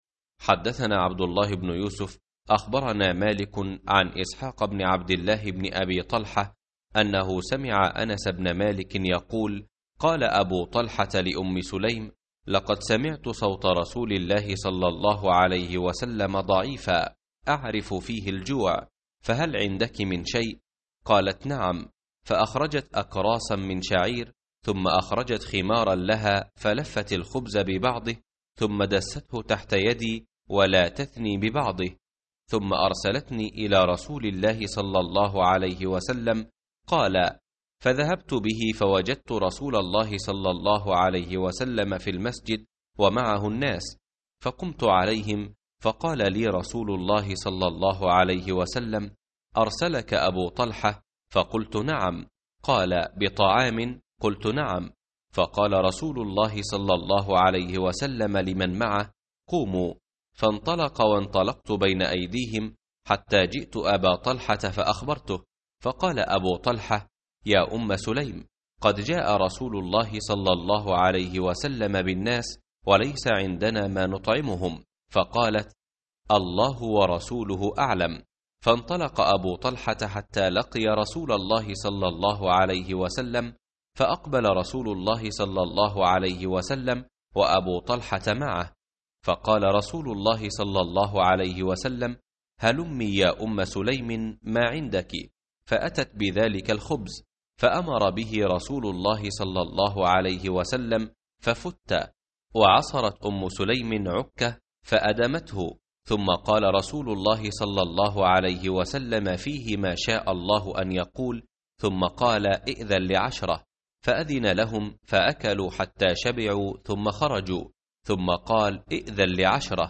حدثنا عبد الله بن يوسف أخبرنا مالك عن إسحاق بن عبد الله بن أبي طلحة أنه سمع أنس بن مالك يقول: قال أبو طلحة لأم سليم: لقد سمعت صوت رسول الله صلى الله عليه وسلم ضعيفا أعرف فيه الجوع، فهل عندك من شيء؟ قالت: نعم. فأخرجت أكراسا من شعير، ثم أخرجت خمارا لها فلفت الخبز ببعضه، ثم دسته تحت يدي ولا تثني ببعضه، ثم أرسلتني إلى رسول الله صلى الله عليه وسلم. قال: فذهبت به فوجدت رسول الله صلى الله عليه وسلم في المسجد ومعه الناس، فقمت عليهم، فقال لي رسول الله صلى الله عليه وسلم: أرسلك أبو طلحة؟ فقلت: نعم. قال: بطعام؟ قلت: نعم. فقال رسول الله صلى الله عليه وسلم لمن معه: قوموا. فانطلق وانطلقت بين أيديهم حتى جئت أبا طلحة فأخبرته، فقال أبو طلحة: يا أم سليم، قد جاء رسول الله صلى الله عليه وسلم بالناس وليس عندنا ما نطعمهم. فقالت: الله ورسوله أعلم. فانطلق أبو طلحة حتى لقي رسول الله صلى الله عليه وسلم، فأقبل رسول الله صلى الله عليه وسلم وأبو طلحة معه، فقال رسول الله صلى الله عليه وسلم: هلمي يا أم سليم ما عندك. فأتت بذلك الخبز، فأمر به رسول الله صلى الله عليه وسلم ففت، وعصرت أم سليم عكة فأدمته، ثم قال رسول الله صلى الله عليه وسلم فيه ما شاء الله أن يقول، ثم قال: ائذن ل10، فأذن لهم فأكلوا حتى شبعوا ثم خرجوا، ثم قال: ائذن ل10،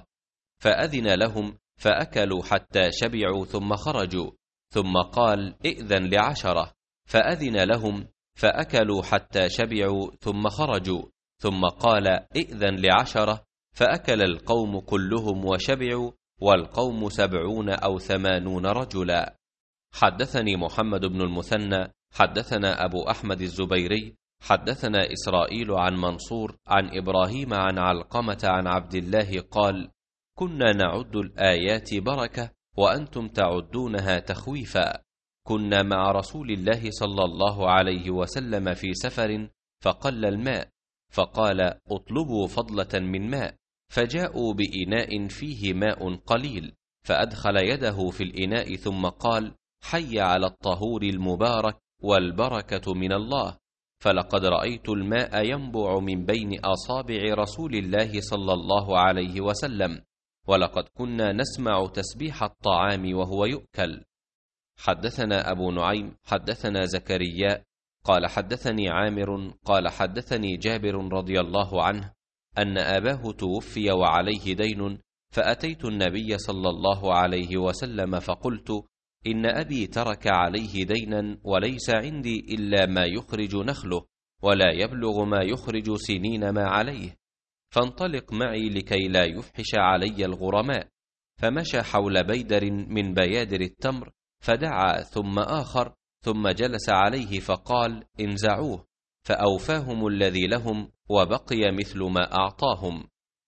فأذن لهم فأكلوا حتى شبعوا ثم خرجوا، ثم قال: ائذن ل10، فأذن لهم فأكلوا حتى شبعوا ثم خرجوا، ثم قال: ائذن ل10، فأكل القوم كلهم وشبعوا، والقوم 70 أو 80 رجلا. حدثني محمد بن المثنى حدثنا أبو أحمد الزبيري حدثنا إسرائيل عن منصور عن إبراهيم عن علقمة عن عبد الله قال: كنا نعد الآيات بركة وأنتم تعدونها تخويفا. كنا مع رسول الله صلى الله عليه وسلم في سفر فقل الماء، فقال: اطلبوا فضلة من ماء، فجاءوا بإناء فيه ماء قليل، فأدخل يده في الإناء ثم قال: حي على الطهور المبارك والبركة من الله. فلقد رأيت الماء ينبع من بين أصابع رسول الله صلى الله عليه وسلم، ولقد كنا نسمع تسبيح الطعام وهو يؤكل. حدثنا أبو نعيم حدثنا زكريا قال حدثني عامر قال حدثني جابر رضي الله عنه أن أباه توفي وعليه دين، فأتيت النبي صلى الله عليه وسلم فقلت: إن أبي ترك عليه دينا وليس عندي إلا ما يخرج نخله، ولا يبلغ ما يخرج سنين ما عليه، فانطلق معي لكي لا يفحش علي الغرماء. فمشى حول بيدر من بيادر التمر، فدعا ثم آخر، ثم جلس عليه فقال: انزعوه، فأوفاهم الذي لهم وبقي مثل ما أعطاهم.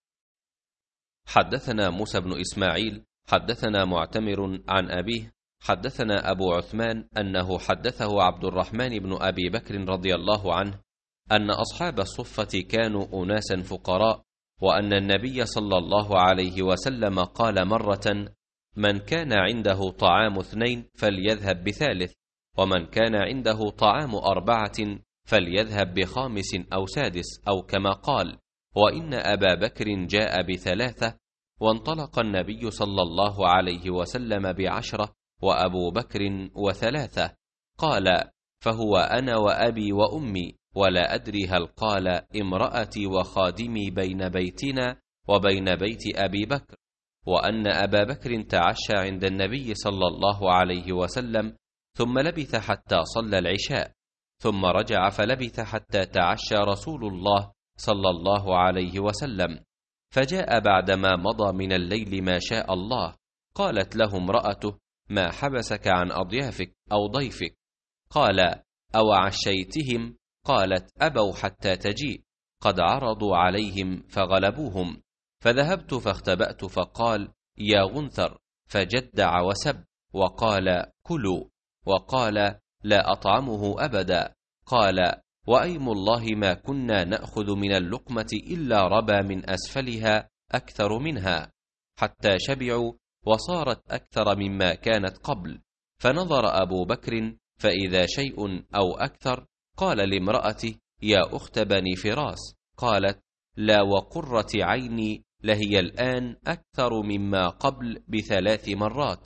حدثنا موسى بن إسماعيل حدثنا معتمر عن أبيه حدثنا أبو عثمان أنه حدثه عبد الرحمن بن أبي بكر رضي الله عنه أن أصحاب الصفة كانوا أناسا فقراء، وأن النبي صلى الله عليه وسلم قال مرة: من كان عنده طعام 2 فليذهب ب3، ومن كان عنده طعام 4 فليذهب ب5 أو 6، أو كما قال: وإن أبا بكر جاء ب3، وانطلق النبي صلى الله عليه وسلم ب10 وأبو بكر و3. قال: فهو أنا وأبي وأمي، ولا أدري هل قال امرأتي وخادمي بين بيتنا وبين بيت أبي بكر. وأن أبا بكر تعشى عند النبي صلى الله عليه وسلم، ثم لبث حتى صلى العشاء، ثم رجع فلبث حتى تعشى رسول الله صلى الله عليه وسلم، فجاء بعدما مضى من الليل ما شاء الله. قالت له امرأته: ما حبسك عن أضيافك أو ضيفك؟ قال: أو عشيتهم؟ قالت: أبوا حتى تجيء، قد عرضوا عليهم فغلبوهم. فذهبت فاختبأت، فقال: يا غنثر، فجدع وسب، وقال: كلوا، وقال: لا أطعمه أبدا. قال: وأيم الله ما كنا نأخذ من اللقمة إلا ربى من أسفلها أكثر منها، حتى شبعوا وصارت أكثر مما كانت قبل. فنظر أبو بكر فإذا شيء أو أكثر. قال لامرأته: يا أخت بني فراس. قالت: لا وقرة عيني لهي الآن أكثر مما قبل ب3 مرات.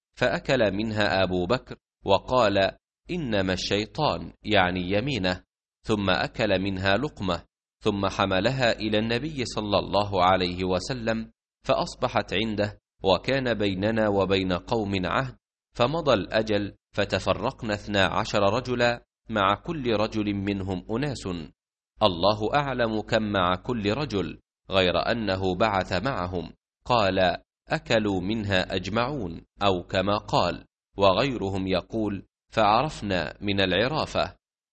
فأكل منها أبو بكر وقال: إنما الشيطان، يعني يمينه. ثم أكل منها لقمة، ثم حملها إلى النبي صلى الله عليه وسلم، فأصبحت عنده، وكان بيننا وبين قوم عهد. فمضى الأجل، فتفرقنا 12 رجلا، مع كل رجل منهم أناس، الله أعلم كم مع كل رجل، غير أنه بعث معهم. قال: أكلوا منها أجمعون، أو كما قال. وغيرهم يقول: فعرفنا من العرافة.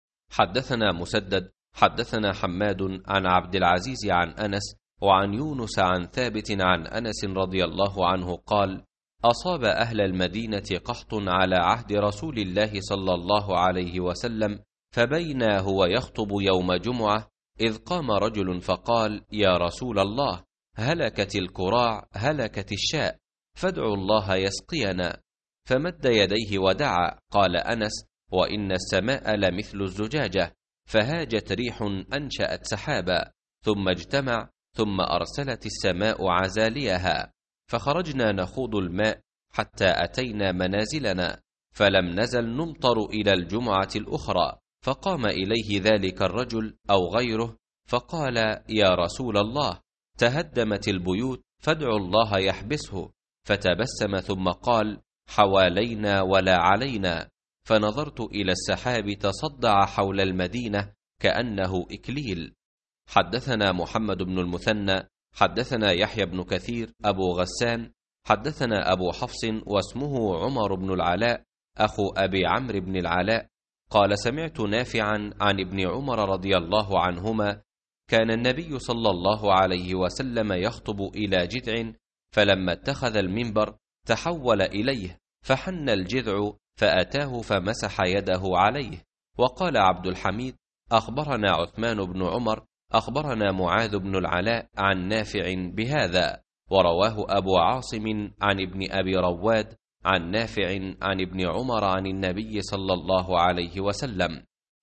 حدثنا مسدد حدثنا حماد عن عبد العزيز عن أنس، وعن يونس عن ثابت عن أنس رضي الله عنه قال: أصاب أهل المدينة قحط على عهد رسول الله صلى الله عليه وسلم، فبينا هو يخطب يوم جمعة إذ قام رجل فقال: يا رسول الله، هلكت الكراع، هلكت الشاء، فادعوا الله يسقينا. فمد يديه ودعا. قال أنس: وإن السماء لمثل الزجاجة، فهاجت ريح أنشأت سحابا، ثم اجتمع، ثم أرسلت السماء عزاليها، فخرجنا نخوض الماء حتى أتينا منازلنا، فلم نزل نمطر إلى الجمعة الأخرى. فقام إليه ذلك الرجل أو غيره فقال: يا رسول الله، تهدمت البيوت، فادعوا الله يحبسه. فتبسم ثم قال: حوالينا ولا علينا. فنظرت إلى السحاب تصدع حول المدينة كأنه إكليل. حدثنا محمد بن المثنى حدثنا يحيى بن كثير أبو غسان حدثنا أبو حفص واسمه عمر بن العلاء أخو أبي عمرو بن العلاء قال: سمعت نافعا عن ابن عمر رضي الله عنهما: كان النبي صلى الله عليه وسلم يخطب إلى جذع، فلما اتخذ المنبر تحول إليه، فحن الجذع فأتاه فمسح يده عليه. وقال عبد الحميد: أخبرنا عثمان بن عمر أخبرنا معاذ بن العلاء عن نافع بهذا، ورواه أبو عاصم عن ابن أبي رواد عن نافع عن ابن عمر عن النبي صلى الله عليه وسلم.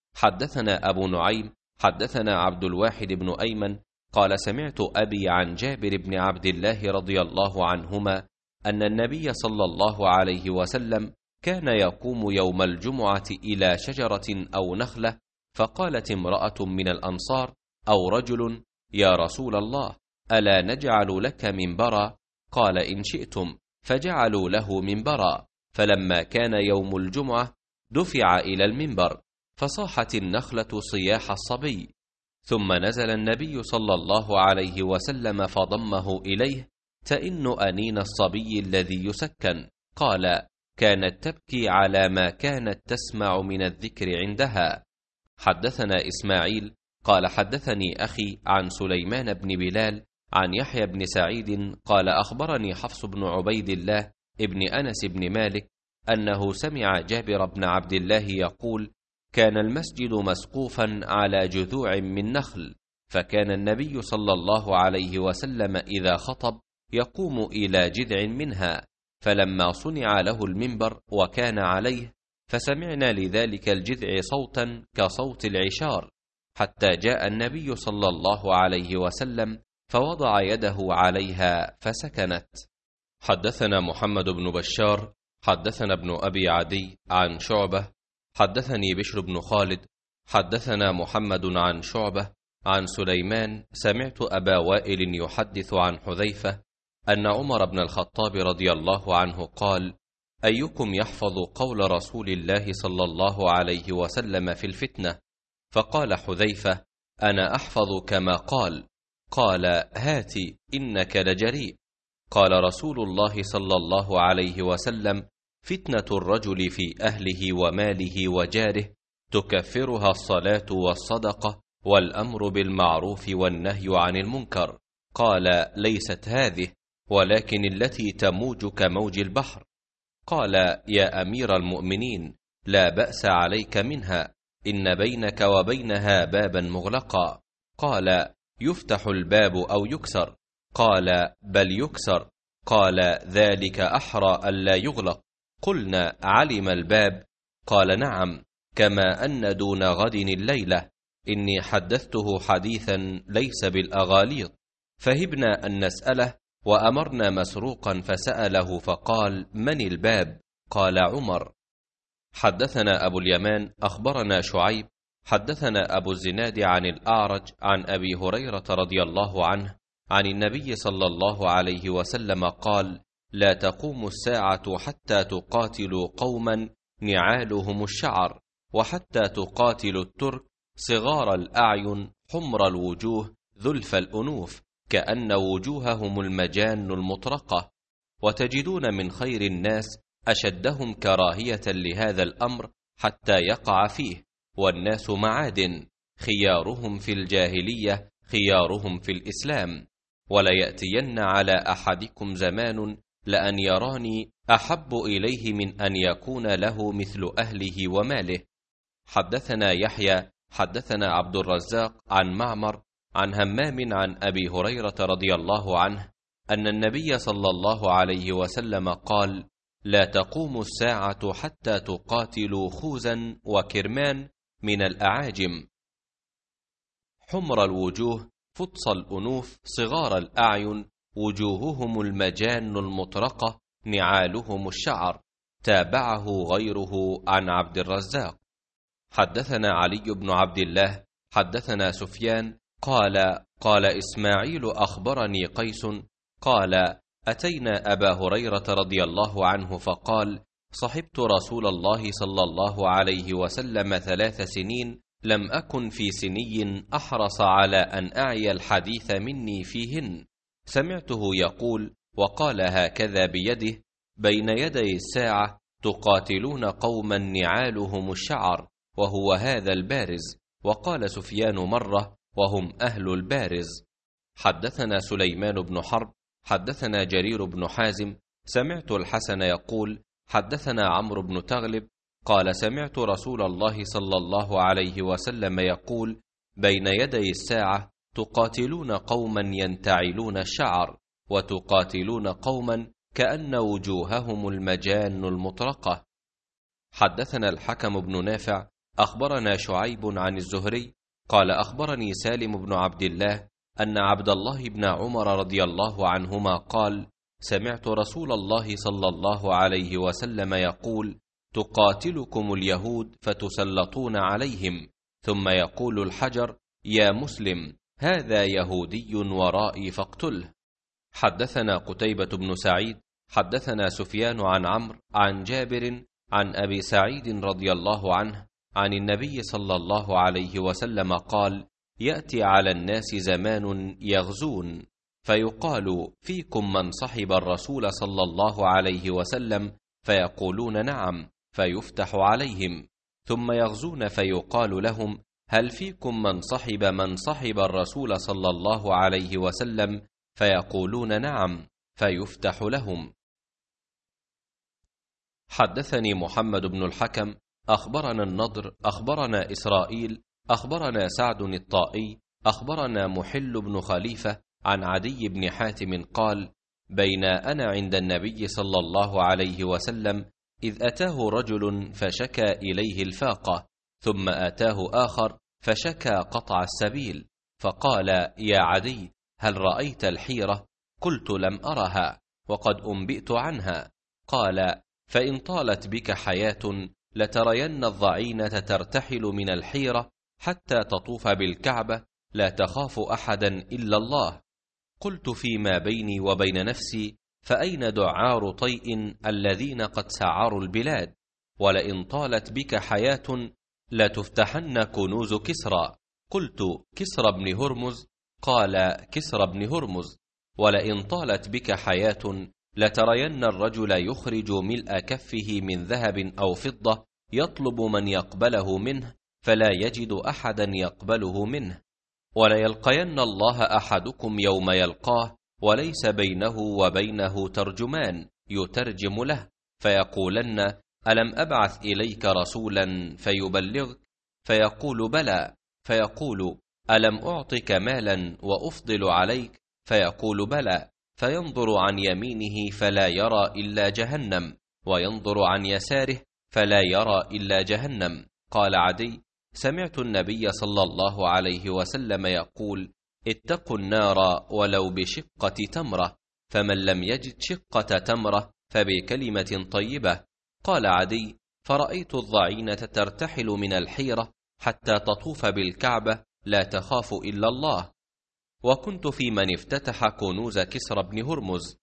حدثنا أبو نعيم حدثنا عبد الواحد بن أيمن قال: سمعت أبي عن جابر بن عبد الله رضي الله عنهما أن النبي صلى الله عليه وسلم كان يقوم يوم الجمعة إلى شجرة أو نخلة، فقالت امرأة من الأنصار أو رجل: يا رسول الله، ألا نجعل لك منبرا؟ قال: إن شئتم. فجعلوا له منبرا. فلما كان يوم الجمعة دفع إلى المنبر، فصاحت النخلة صياح الصبي، ثم نزل النبي صلى الله عليه وسلم فضمه إليه تئن أنين الصبي الذي يسكن. قال: كانت تبكي على ما كانت تسمع من الذكر عندها. حدثنا إسماعيل قال: حدثني أخي عن سليمان بن بلال عن يحيى بن سعيد قال: أخبرني حفص بن عبيد الله ابن أنس بن مالك أنه سمع جابر بن عبد الله يقول: كان المسجد مسقوفا على جذوع من نخل، فكان النبي صلى الله عليه وسلم إذا خطب يقوم إلى جذع منها، فلما صنع له المنبر وكان عليه، فسمعنا لذلك الجذع صوتا كصوت العشار، حتى جاء النبي صلى الله عليه وسلم فوضع يده عليها فسكنت. حدثنا محمد بن بشار حدثنا ابن أبي عدي عن شعبة حدثني بشر بن خالد حدثنا محمد عن شعبة عن سليمان: سمعت أبا وائل يحدث عن حذيفة أن عمر بن الخطاب رضي الله عنه قال: أيكم يحفظ قول رسول الله صلى الله عليه وسلم في الفتنة؟ فقال حذيفة: أنا أحفظ كما قال. قال: هات، إنك لجريء. قال رسول الله صلى الله عليه وسلم: فتنة الرجل في أهله وماله وجاره تكفرها الصلاة والصدقة والأمر بالمعروف والنهي عن المنكر. قال: ليست هذه، ولكن التي تموج كموج البحر. قال: يا أمير المؤمنين، لا بأس عليك منها، إن بينك وبينها بابا مغلقا. قال: يفتح الباب أو يكسر؟ قال: بل يكسر. قال: ذلك أحرى ألا يغلق. قلنا: علم الباب؟ قال: نعم، كما أن دون غد الليلة إني حدثته حديثا ليس بالأغاليط. فهبنا أن نسأله، وأمرنا مسروقا فسأله فقال: من الباب؟ قال: عمر. حدثنا أبو اليمان أخبرنا شعيب حدثنا أبو الزناد عن الأعرج عن أبي هريرة رضي الله عنه عن النبي صلى الله عليه وسلم قال: لا تقوم الساعة حتى تقاتلوا قوما نعالهم الشعر، وحتى تقاتلوا الترك صغار الأعين حمر الوجوه ذلف الأنوف كأن وجوههم المجان المطرقة، وتجدون من خير الناس أشدهم كراهية لهذا الأمر حتى يقع فيه، والناس معادن، خيارهم في الجاهلية خيارهم في الإسلام. وليأتين على أحدكم زمان لأن يراني أحب إليه من أن يكون له مثل أهله وماله. حدثنا يحيى حدثنا عبد الرزاق عن معمر عن همام عن أبي هريرة رضي الله عنه أن النبي صلى الله عليه وسلم قال: لا تقوم الساعة حتى تقاتلوا خوزا وكرمان من الأعاجم، حمر الوجوه فطس الأنوف صغار الأعين وجوههم المجان المطرقة نعالهم الشعر. تابعه غيره عن عبد الرزاق. حدثنا علي بن عبد الله حدثنا سفيان قال إسماعيل أخبرني قيس قال: أتينا أبا هريرة رضي الله عنه فقال: صحبت رسول الله صلى الله عليه وسلم 3 سنين، لم أكن في سني أحرص على أن أعي الحديث مني فيهن. سمعته يقول وقال هكذا بيده: بين يدي الساعة تقاتلون قوما نعالهم الشعر، وهو هذا البارز. وقال سفيان مرة: وهم أهل البارز. حدثنا سليمان بن حرب حدثنا جرير بن حازم سمعت الحسن يقول: حدثنا عمرو بن تغلب قال: سمعت رسول الله صلى الله عليه وسلم يقول: بين يدي الساعة تقاتلون قوما ينتعلون الشعر، وتقاتلون قوما كأن وجوههم المجان المطرقة. حدثنا الحكم بن نافع أخبرنا شعيب عن الزهري قال: أخبرني سالم بن عبد الله أن عبد الله بن عمر رضي الله عنهما قال: سمعت رسول الله صلى الله عليه وسلم يقول: تقاتلكم اليهود فتسلطون عليهم، ثم يقول الحجر: يا مسلم، هذا يهودي ورائي فاقتله. حدثنا قتيبة بن سعيد حدثنا سفيان عن عمرو عن جابر عن أبي سعيد رضي الله عنه عن النبي صلى الله عليه وسلم قال: يأتي على الناس زمان يغزون، فيقال: فيكم من صحب الرسول صلى الله عليه وسلم؟ فيقولون: نعم، فيفتح عليهم. ثم يغزون فيقال لهم: هل فيكم من صحب الرسول صلى الله عليه وسلم؟ فيقولون: نعم، فيفتح لهم. حدثني محمد بن الحكم أخبرنا النضر أخبرنا إسرائيل أخبرنا سعد الطائي أخبرنا محل بن خليفة عن عدي بن حاتم قال: بين أنا عند النبي صلى الله عليه وسلم إذ أتاه رجل فشكى إليه الفاقة، ثم أتاه آخر فشكى قطع السبيل، فقال: يا عدي، هل رأيت الحيرة؟ قلت: لم أرها، وقد أنبئت عنها. قال: فإن طالت بك حياة لترين الضعينة ترتحل من الحيرة حتى تطوف بالكعبة، لا تخاف أحدا إلا الله. قلت فيما بيني وبين نفسي: فأين دعار طيء الذين قد سعروا البلاد؟ ولئن طالت بك حياة لتفتحن كنوز كسرى. قلت: كسرى بن هرمز؟ قال: كسرى بن هرمز. ولئن طالت بك حياة لترين الرجل يخرج ملء كفه من ذهب أو فضة يطلب من يقبله منه، فلا يجد أحدا يقبله منه، وليلقين الله أحدكم يوم يلقاه وليس بينه وبينه ترجمان يترجم له، فيقولن: ألم أبعث إليك رسولا فيبلغك؟ فيقول: بلى. فيقول: ألم أعطك مالا وأفضل عليك؟ فيقول: بلى. فينظر عن يمينه فلا يرى إلا جهنم، وينظر عن يساره فلا يرى إلا جهنم. قال عدي: سمعت النبي صلى الله عليه وسلم يقول: اتقوا النار ولو بشقة تمرة، فمن لم يجد شقة تمرة فبكلمة طيبة. قال عدي: فرأيت الضعينة ترتحل من الحيرة حتى تطوف بالكعبة لا تخاف إلا الله، وكنت في من افتتح كنوز كسرى بن هرمز.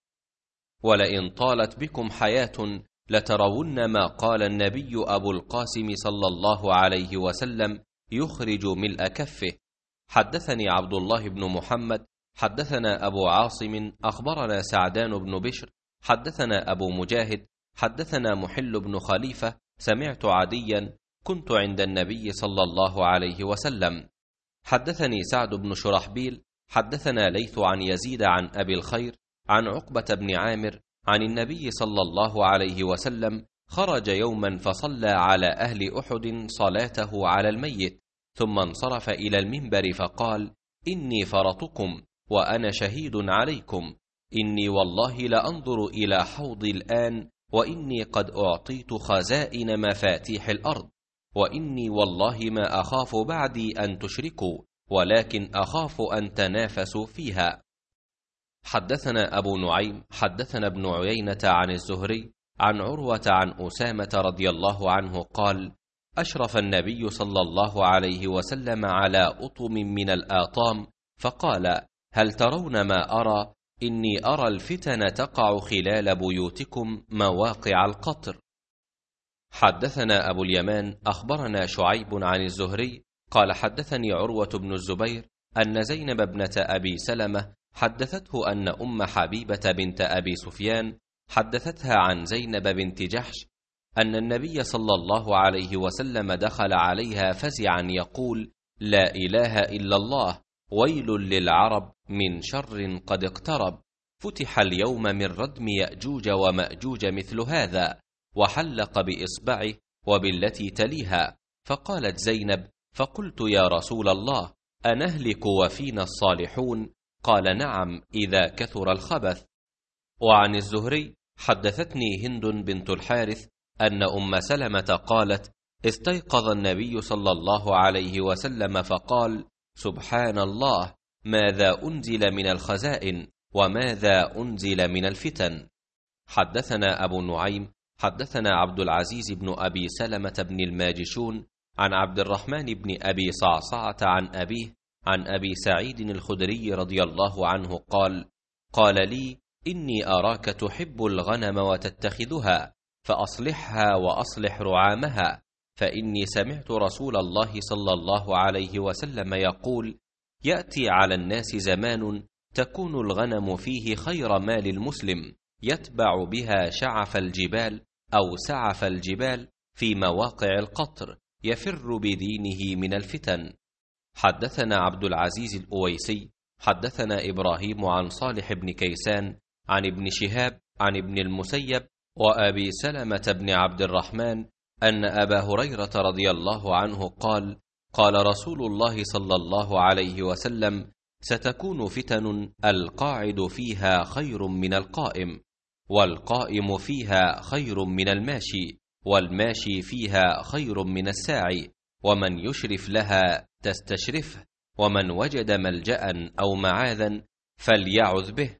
ولئن طالت بكم حياة لترون ما قال النبي أبو القاسم صلى الله عليه وسلم يخرج ملء كفه. حدثني عبد الله بن محمد حدثنا أبو عاصم أخبرنا سعدان بن بشر حدثنا أبو مجاهد حدثنا محل بن خليفة سمعت عديا: كنت عند النبي صلى الله عليه وسلم. حدثني سعد بن شرحبيل حدثنا ليث عن يزيد عن أبي الخير عن عقبة بن عامر عن النبي صلى الله عليه وسلم: خرج يوما فصلى على أهل أحد صلاته على الميت، ثم انصرف إلى المنبر فقال: إني فرطكم وأنا شهيد عليكم، إني والله لأنظر إلى حوضي الآن، وإني قد أعطيت خزائن مفاتيح الأرض، وإني والله ما أخاف بعدي أن تشركوا، ولكن أخاف أن تنافسوا فيها. حدثنا أبو نعيم حدثنا ابن عيينة عن الزهري عن عروة عن أسامة رضي الله عنه قال: أشرف النبي صلى الله عليه وسلم على أطم من الآطام فقال: هل ترون ما أرى؟ إني أرى الفتن تقع خلال بيوتكم مواقع القطر. حدثنا أبو اليمان أخبرنا شعيب عن الزهري قال: حدثني عروة بن الزبير أن زينب ابنة أبي سلمة حدثته أن أم حبيبة بنت أبي سفيان حدثتها عن زينب بنت جحش أن النبي صلى الله عليه وسلم دخل عليها فزعا يقول: لا إله إلا الله، ويل للعرب من شر قد اقترب، فتح اليوم من ردم يأجوج ومأجوج مثل هذا، وحلق بإصبعه وبالتي تليها. فقالت زينب: فقلت: يا رسول الله، أنهلك وفينا الصالحون؟ قال: نعم، إذا كثر الخبث. وعن الزهري حدثتني هند بنت الحارث أن أم سلمة قالت: استيقظ النبي صلى الله عليه وسلم فقال: سبحان الله، ماذا أنزل من الخزائن وماذا أنزل من الفتن. حدثنا أبو نعيم حدثنا عبد العزيز بن أبي سلمة بن الماجشون عن عبد الرحمن بن أبي صعصعة عن أبيه عن أبي سعيد الخدري رضي الله عنه قال: قال لي: إني أراك تحب الغنم وتتخذها، فأصلحها وأصلح رعامها، فإني سمعت رسول الله صلى الله عليه وسلم يقول: يأتي على الناس زمان تكون الغنم فيه خير مال المسلم، يتبع بها شعف الجبال أو سعف الجبال في مواقع القطر، يفر بدينه من الفتن. حدثنا عبد العزيز الأويسي حدثنا إبراهيم عن صالح بن كيسان عن ابن شهاب عن ابن المسيب وأبي سلمة بن عبد الرحمن أن أبا هريرة رضي الله عنه قال: قال رسول الله صلى الله عليه وسلم: ستكون فتن القاعد فيها خير من القائم، والقائم فيها خير من الماشي، والماشي فيها خير من الساعي، ومن يشرف لها تستشرفه، ومن وجد ملجأ أو معاذا فليعذ به.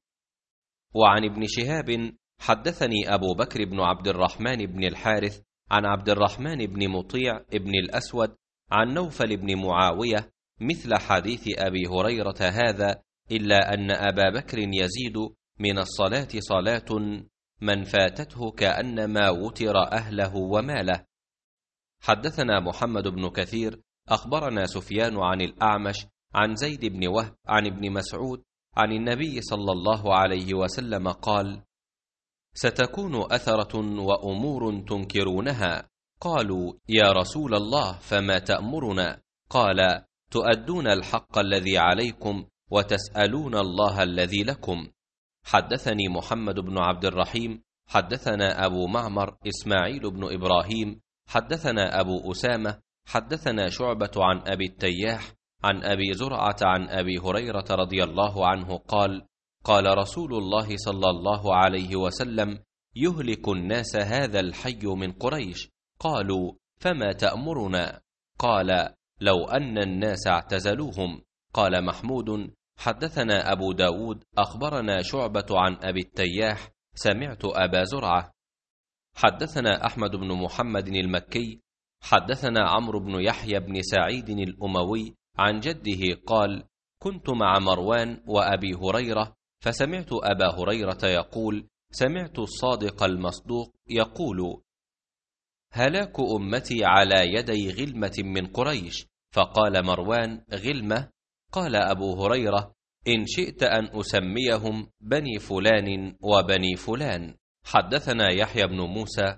وعن ابن شهاب حدثني أبو بكر بن عبد الرحمن بن الحارث عن عبد الرحمن بن مطيع بن الأسود عن نوفل بن معاوية مثل حديث أبي هريرة هذا، إلا أن أبا بكر يزيد: من الصلاة صلاة من فاتته كأنما وتر أهله وماله. حدثنا محمد بن كثير أخبرنا سفيان عن الأعمش عن زيد بن وهب عن ابن مسعود عن النبي صلى الله عليه وسلم قال: ستكون أثرة وأمور تنكرونها، قالوا: يا رسول الله، فما تأمرنا؟ قال: تؤدون الحق الذي عليكم وتسألون الله الذي لكم. حدثني محمد بن عبد الرحيم حدثنا أبو معمر إسماعيل بن إبراهيم حدثنا أبو أسامة حدثنا شعبة عن أبي التياح عن أبي زرعة عن أبي هريرة رضي الله عنه قال: قال رسول الله صلى الله عليه وسلم: يهلك الناس هذا الحي من قريش. قالوا: فما تأمرنا؟ قال: لو أن الناس اعتزلوهم. قال محمود: حدثنا أبو داود أخبرنا شعبة عن أبي التياح سمعت أبا زرعة. حدثنا أحمد بن محمد المكي حدثنا عمرو بن يحيى بن سعيد الأموي عن جده قال: كنت مع مروان وأبي هريرة فسمعت أبا هريرة يقول: سمعت الصادق المصدوق يقول: هلاك أمتي على يدي غلمة من قريش. فقال مروان: غلمة؟ قال أبو هريرة: إن شئت أن أسميهم بني فلان وبني فلان. حدثنا يحيى بن موسى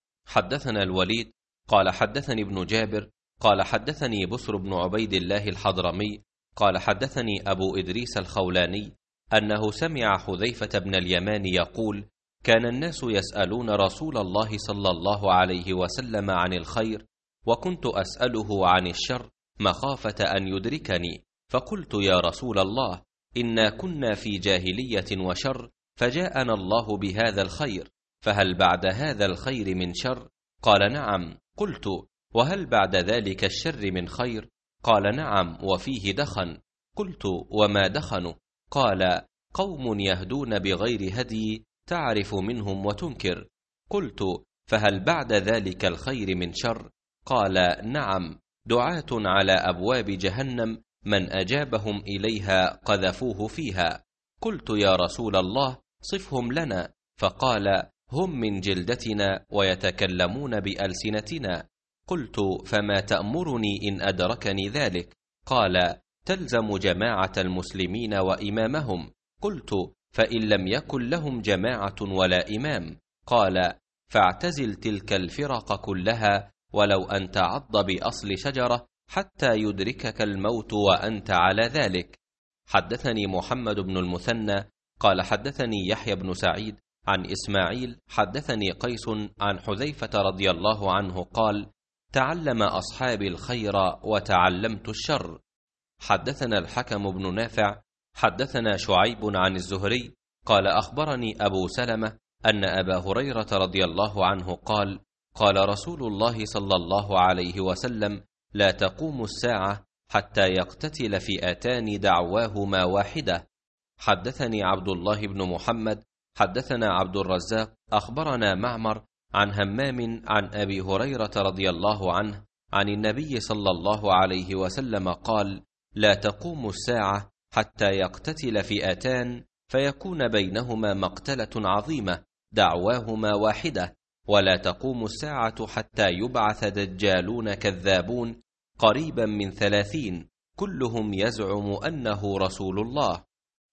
حدثنا الوليد قال حدثني ابن جابر قال حدثني بسر بن عبيد الله الحضرمي قال حدثني أبو إدريس الخولاني أنه سمع حذيفة بن اليمان يقول: كان الناس يسألون رسول الله صلى الله عليه وسلم عن الخير، وكنت أسأله عن الشر مخافة أن يدركني، فقلت: يا رسول الله، إنا كنا في جاهلية وشر، فجاءنا الله بهذا الخير، فهل بعد هذا الخير من شر؟ قال: نعم. قلت: وهل بعد ذلك الشر من خير؟ قال: نعم، وفيه دخن. قلت: وما دخن؟ قال: قوم يهدون بغير هدي تعرف منهم وتنكر. قلت: فهل بعد ذلك الخير من شر؟ قال: نعم، دعاة على أبواب جهنم من أجابهم إليها قذفوه فيها. قلت: يا رسول الله، صفهم لنا. فقال: هم من جلدتنا ويتكلمون بألسنتنا. قلت: فما تأمرني إن أدركني ذلك؟ قال: تلزم جماعة المسلمين وإمامهم. قلت: فإن لم يكن لهم جماعة ولا إمام؟ قال: فاعتزل تلك الفرق كلها، ولو أن تعض بأصل شجرة حتى يدركك الموت وأنت على ذلك. حدثني محمد بن المثنى قال حدثني يحيى بن سعيد عن إسماعيل حدثني قيس عن حذيفة رضي الله عنه قال: تعلم أصحابي الخير وتعلمت الشر. حدثنا الحكم بن نافع حدثنا شعيب عن الزهري قال: أخبرني أبو سلمة أن أبا هريرة رضي الله عنه قال: قال رسول الله صلى الله عليه وسلم: لا تقوم الساعة حتى يقتتل فئتان دعواهما واحدة. حدثني عبد الله بن محمد حدثنا عبد الرزاق أخبرنا معمر عن همام عن أبي هريرة رضي الله عنه عن النبي صلى الله عليه وسلم قال: لا تقوم الساعة حتى يقتتل فئتان فيكون بينهما مقتلة عظيمة دعواهما واحدة، ولا تقوم الساعة حتى يبعث دجالون كذابون قريبا من 30 كلهم يزعم أنه رسول الله.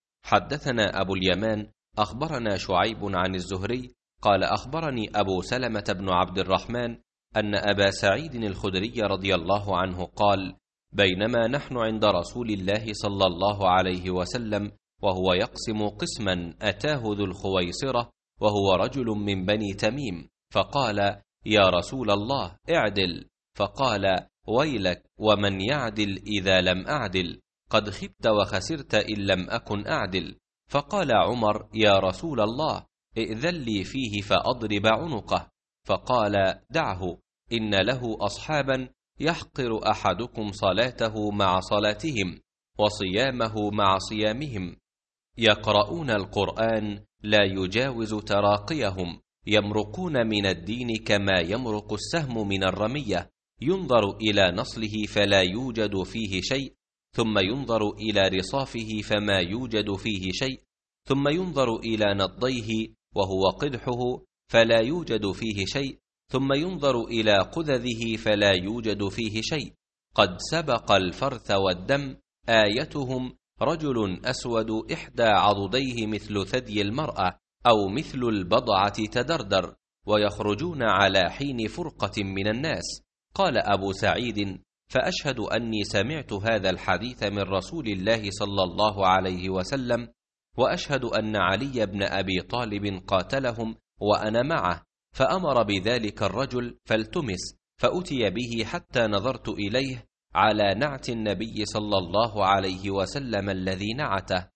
حدثنا أبو اليمان أخبرنا شعيب عن الزهري قال: أخبرني أبو سلمة بن عبد الرحمن أن أبا سعيد الخدري رضي الله عنه قال: بينما نحن عند رسول الله صلى الله عليه وسلم وهو يقسم قسما أتاه ذو الخويصرة وهو رجل من بني تميم، فقال: يا رسول الله، اعدل. فقال: ويلك، ومن يعدل إذا لم أعدل؟ قد خبت وخسرت إن لم أكن أعدل. فقال عمر: يا رسول الله، ائذن لي فيه فأضرب عنقه. فقال: دعه، إن له أصحابا يحقر أحدكم صلاته مع صلاتهم وصيامه مع صيامهم، يقرؤون القرآن لا يجاوز تراقيهم، يمرقون من الدين كما يمرق السهم من الرمية، ينظر إلى نصله فلا يوجد فيه شيء، ثم ينظر إلى رصافه فما يوجد فيه شيء، ثم ينظر إلى نضيه وهو قدحه فلا يوجد فيه شيء، ثم ينظر إلى قذذه فلا يوجد فيه شيء، قد سبق الفرث والدم. آيتهم رجل أسود إحدى عضديه مثل ثدي المرأة أو مثل البضعة تدردر، ويخرجون على حين فرقة من الناس. قال أبو سعيد: فأشهد أني سمعت هذا الحديث من رسول الله صلى الله عليه وسلم، وأشهد أن علي بن أبي طالب قاتلهم وأنا معه، فأمر بذلك الرجل فالتمس، فأتي به حتى نظرت إليه على نعت النبي صلى الله عليه وسلم الذي نعته.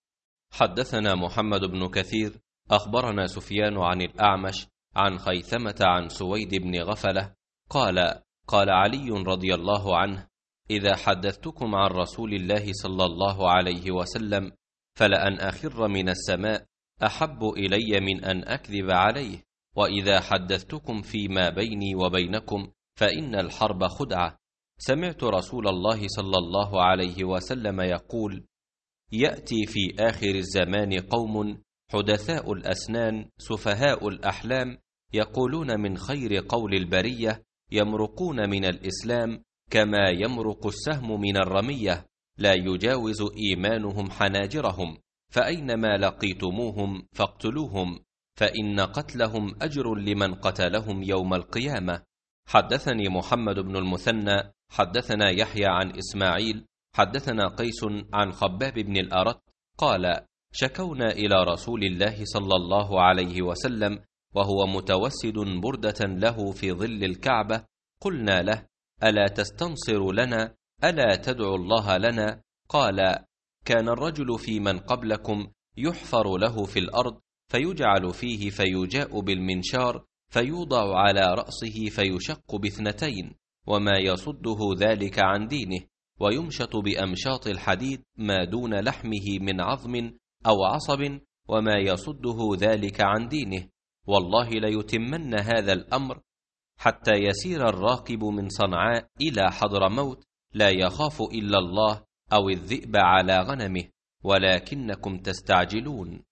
حدثنا محمد بن كثير أخبرنا سفيان عن الأعمش عن خيثمة عن سويد بن غفلة قال: قال علي رضي الله عنه: إذا حدثتكم عن رسول الله صلى الله عليه وسلم فلأن أخر من السماء أحب إلي من أن أكذب عليه، وإذا حدثتكم فيما بيني وبينكم فإن الحرب خدعة. سمعت رسول الله صلى الله عليه وسلم يقول: يأتي في آخر الزمان قوم حدثاء الأسنان سفهاء الأحلام، يقولون من خير قول البرية، يمرقون من الإسلام كما يمرق السهم من الرمية، لا يجاوز إيمانهم حناجرهم، فأينما لقيتموهم فاقتلوهم، فإن قتلهم أجر لمن قتلهم يوم القيامة. حدثني محمد بن المثنى حدثنا يحيى عن إسماعيل حدثنا قيس عن خباب بن الأرت قال: شكونا إلى رسول الله صلى الله عليه وسلم وهو متوسد بردة له في ظل الكعبة، قلنا له: ألا تستنصر لنا؟ ألا تدعو الله لنا؟ قال: كان الرجل في من قبلكم يحفر له في الأرض فيجعل فيه، فيجاء بالمنشار فيوضع على رأسه فيشق باثنتين، وما يصده ذلك عن دينه، ويمشط بأمشاط الحديد ما دون لحمه من عظم أو عصب، وما يصده ذلك عن دينه. والله ليتمن هذا الأمر حتى يسير الراكب من صنعاء إلى حضرموت لا يخاف إلا الله أو الذئب على غنمه، ولكنكم تستعجلون.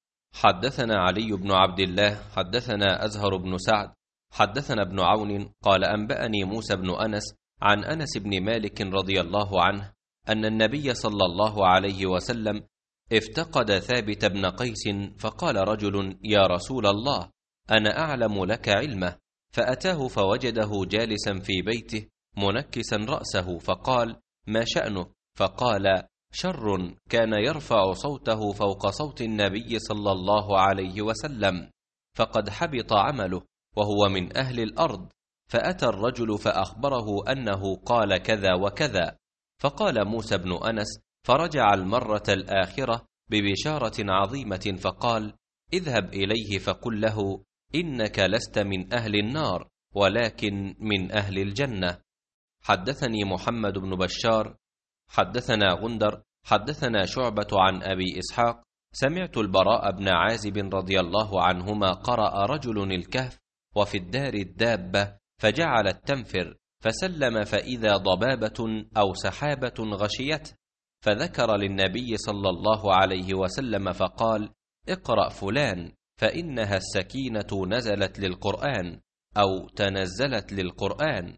حدثنا علي بن عبد الله حدثنا أزهر بن سعد حدثنا ابن عون قال: أنبأني موسى بن أنس عن أنس بن مالك رضي الله عنه أن النبي صلى الله عليه وسلم افتقد ثابت بن قيس، فقال رجل: يا رسول الله، أنا أعلم لك علمه، فأتاه فوجده جالسا في بيته منكسا رأسه، فقال: ما شأنه؟ فقال: شر كان يرفع صوته فوق صوت النبي صلى الله عليه وسلم، فقد حبط عمله وهو من أهل الأرض. فأتى الرجل فأخبره أنه قال كذا وكذا، فقال موسى بن أنس: فرجع المرة الآخرة ببشارة عظيمة، فقال: اذهب إليه فقل له: إنك لست من أهل النار ولكن من أهل الجنة. حدثني محمد بن بشار حدثنا غندر حدثنا شعبة عن أبي إسحاق سمعت البراء بن عازب رضي الله عنهما قرأ رجل الكهف وفي الدار الدابة فجعلت تنفر، فسلم فإذا ضبابة أو سحابة غشيته، فذكر للنبي صلى الله عليه وسلم فقال: اقرأ فلان، فإنها السكينة نزلت للقرآن أو تنزلت للقرآن.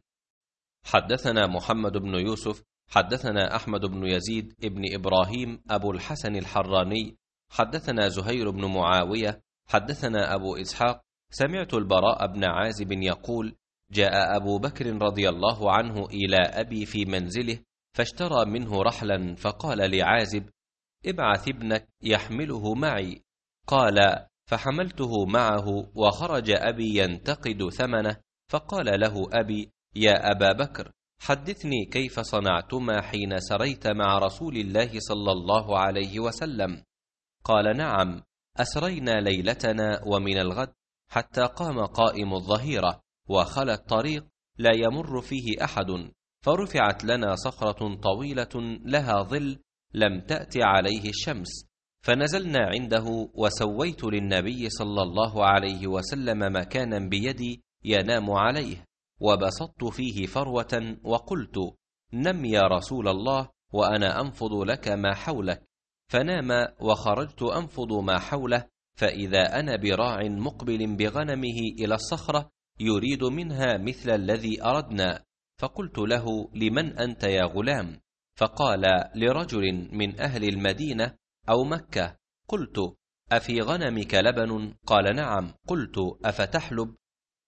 حدثنا محمد بن يوسف حدثنا أحمد بن يزيد ابن إبراهيم أبو الحسن الحراني حدثنا زهير بن معاوية حدثنا أبو إسحاق سمعت البراء بن عازب يقول: جاء أبو بكر رضي الله عنه إلى أبي في منزله فاشترى منه رحلا، فقال لعازب: ابعث ابنك يحمله معي. قال: فحملته معه، وخرج أبي ينتقد ثمنه، فقال له أبي: يا أبا بكر، حدثني كيف صنعتما حين سريت مع رسول الله صلى الله عليه وسلم. قال: نعم، أسرينا ليلتنا ومن الغد حتى قام قائم الظهيرة وخلى الطريق لا يمر فيه أحد، فرفعت لنا صخرة طويلة لها ظل لم تأت عليه الشمس، فنزلنا عنده، وسويت للنبي صلى الله عليه وسلم مكانا بيدي ينام عليه، وبسطت فيه فروة، وقلت: نم يا رسول الله وأنا أنفض لك ما حولك. فنام، وخرجت أنفض ما حوله، فإذا أنا براع مقبل بغنمه إلى الصخرة يريد منها مثل الذي أردنا، فقلت له: لمن أنت يا غلام؟ فقال: لرجل من أهل المدينة أو مكة. قلت: أفي غنمك لبن؟ قال: نعم. قلت: أفتحلب؟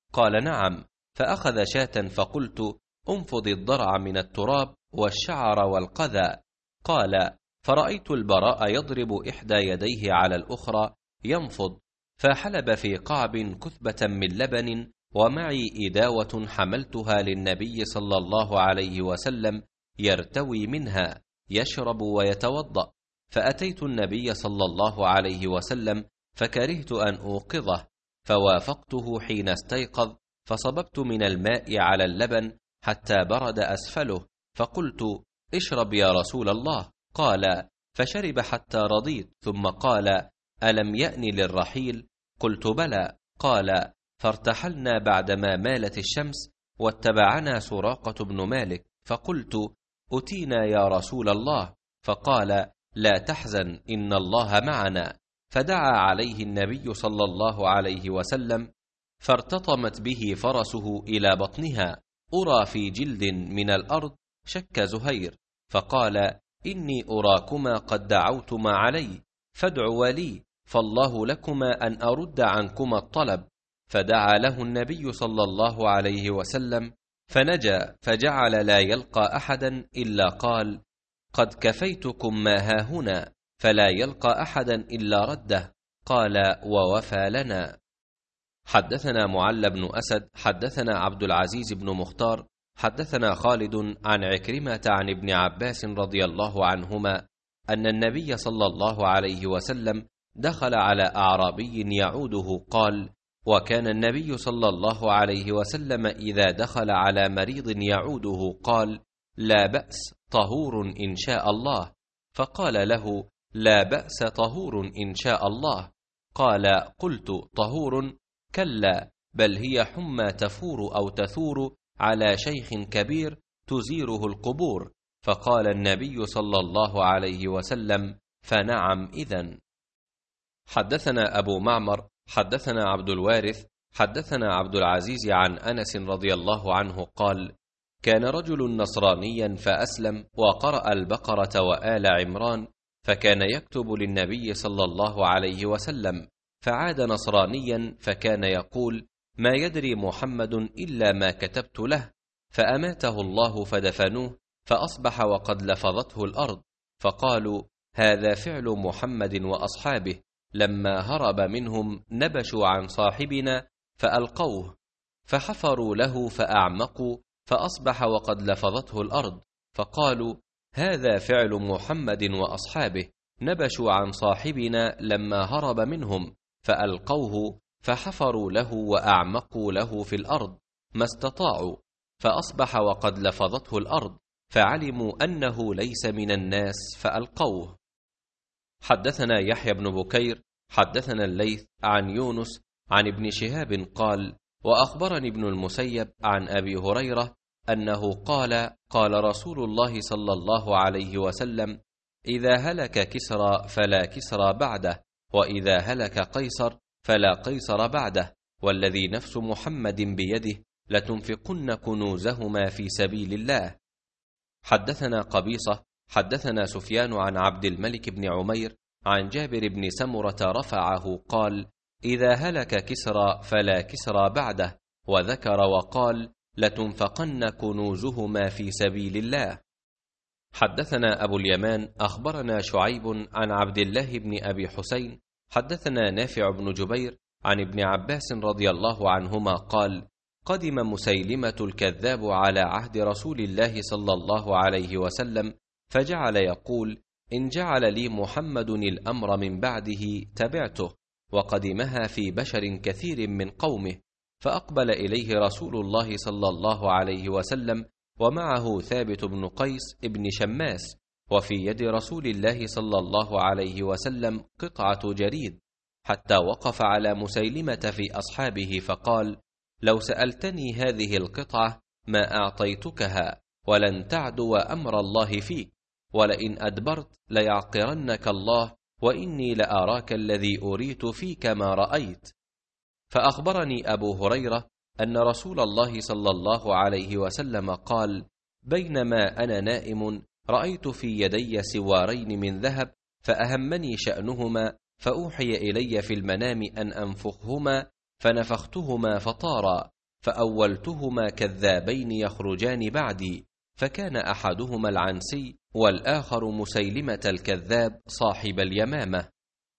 قال نعم. فأخذ شاة فقلت انفض الضرع من التراب والشعر والقذى. قال فرأيت البراء يضرب إحدى يديه على الأخرى ينفض، فحلب في قعب كثبة من لبن، ومعي إداوة حملتها للنبي صلى الله عليه وسلم يرتوي منها يشرب ويتوضأ، فأتيت النبي صلى الله عليه وسلم فكرهت أن أوقظه، فوافقته حين استيقظ، فصببت من الماء على اللبن حتى برد أسفله، فقلت اشرب يا رسول الله. قال فشرب حتى رضيت، ثم قال ألم يأن للرحيل؟ قلت بلى. قال فارتحلنا بعدما مالت الشمس، واتبعنا سراقة بن مالك، فقلت أتينا يا رسول الله، فقال لا تحزن إن الله معنا، فدعا عليه النبي صلى الله عليه وسلم، فارتطمت به فرسه إلى بطنها، أرى في جلد من الأرض شك زهير، فقال إني أراكما قد دعوتما علي، فادعوا لي فالله لكما أن أرد عنكما الطلب. فدعا له النبي صلى الله عليه وسلم فنجا، فجعل لا يلقى أحدا إلا قال قد كفيتكم ما هاهنا، فلا يلقى أحدا إلا رده. قال ووفى لنا. حدثنا معل بن أسد حدثنا عبد العزيز بن مختار حدثنا خالد عن عكرمة عن ابن عباس رضي الله عنهما أن النبي صلى الله عليه وسلم دخل على أعرابي يعوده، قال وكان النبي صلى الله عليه وسلم إذا دخل على مريض يعوده قال لا بأس طهور إن شاء الله، فقال له لا بأس طهور إن شاء الله. قال قلت طهور؟ كلا، بل هي حمى تفور أو تثور على شيخ كبير تزيره القبور. فقال النبي صلى الله عليه وسلم فنعم إذن. حدثنا أبو معمر حدثنا عبد الوارث حدثنا عبد العزيز عن أنس رضي الله عنه قال كان رجل نصرانيا فأسلم وقرأ البقرة وآل عمران، فكان يكتب للنبي صلى الله عليه وسلم، فعاد نصرانيا فكان يقول ما يدري محمد إلا ما كتبت له، فأماته الله فدفنوه، فأصبح وقد لفظته الأرض، فقالوا هذا فعل محمد وأصحابه، لما هرب منهم نبشوا عن صاحبنا فألقوه، فحفروا له فأعمقوا، فأصبح وقد لفظته الأرض، فقالوا هذا فعل محمد وأصحابه، نبشوا عن صاحبنا لما هرب منهم فألقوه، فحفروا له وأعمقوا له في الأرض ما استطاعوا، فأصبح وقد لفظته الأرض، فعلموا أنه ليس من الناس فألقوه. حدثنا يحيى بن بكير حدثنا الليث عن يونس عن ابن شهاب قال وأخبرني ابن المسيب عن أبي هريرة أنه قال قال رسول الله صلى الله عليه وسلم إذا هلك كسرى فلا كسرى بعده، وإذا هلك قيصر فلا قيصر بعده، والذي نفس محمد بيده لتنفقن كنوزهما في سبيل الله. حدثنا قبيصة حدثنا سفيان عن عبد الملك بن عمير عن جابر بن سمرة رفعه قال إذا هلك كسرى فلا كسرى بعده، وذكر وقال لتنفقن كنوزهما في سبيل الله. حدثنا أبو اليمان أخبرنا شعيب عن عبد الله بن أبي حسين حدثنا نافع بن جبير عن ابن عباس رضي الله عنهما قال قدم مسيلمة الكذاب على عهد رسول الله صلى الله عليه وسلم، فجعل يقول إن جعل لي محمد الأمر من بعده تبعته، وقدمها في بشر كثير من قومه، فأقبل إليه رسول الله صلى الله عليه وسلم ومعه ثابت بن قيس ابن شماس، وفي يد رسول الله صلى الله عليه وسلم قطعة جريد، حتى وقف على مسيلمة في أصحابه فقال لو سألتني هذه القطعة ما أعطيتكها، ولن تعدو أمر الله فيك، ولئن أدبرت ليعقرنك الله، وإني لأراك الذي أريت فيك ما رأيت. فأخبرني أبو هريرة أن رسول الله صلى الله عليه وسلم قال بينما أنا نائم رأيت في يدي سوارين من ذهب، فأهمني شأنهما، فأوحي إلي في المنام أن أنفخهما، فنفختهما فطارا، فأولتهما كذابين يخرجان بعدي، فكان أحدهما العنسي والآخر مسيلمة الكذاب صاحب اليمامة.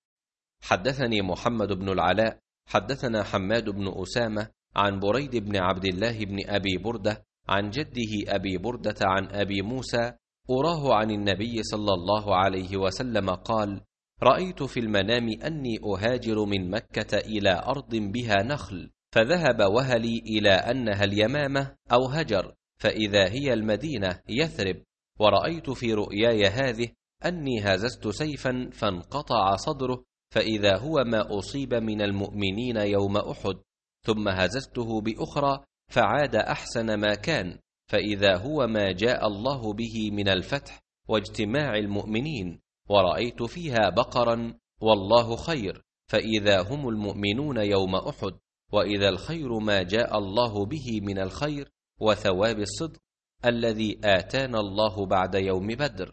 حدثني محمد بن العلاء حدثنا حماد بن أسامة عن بريد بن عبد الله بن أبي بردة عن جده أبي بردة عن أبي موسى أراه عن النبي صلى الله عليه وسلم قال: رأيت في المنام أني أهاجر من مكة إلى أرض بها نخل، فذهب وهلي إلى أنها اليمامة أو هجر، فإذا هي المدينة يثرب، ورأيت في رؤياي هذه أني هززت سيفا فانقطع صدره، فإذا هو ما أصيب من المؤمنين يوم أحد، ثم هززته بأخرى فعاد أحسن ما كان، فإذا هو ما جاء الله به من الفتح واجتماع المؤمنين، ورأيت فيها بقرا والله خير، فإذا هم المؤمنون يوم أحد، وإذا الخير ما جاء الله به من الخير وثواب الصدق الذي آتانا الله بعد يوم بدر.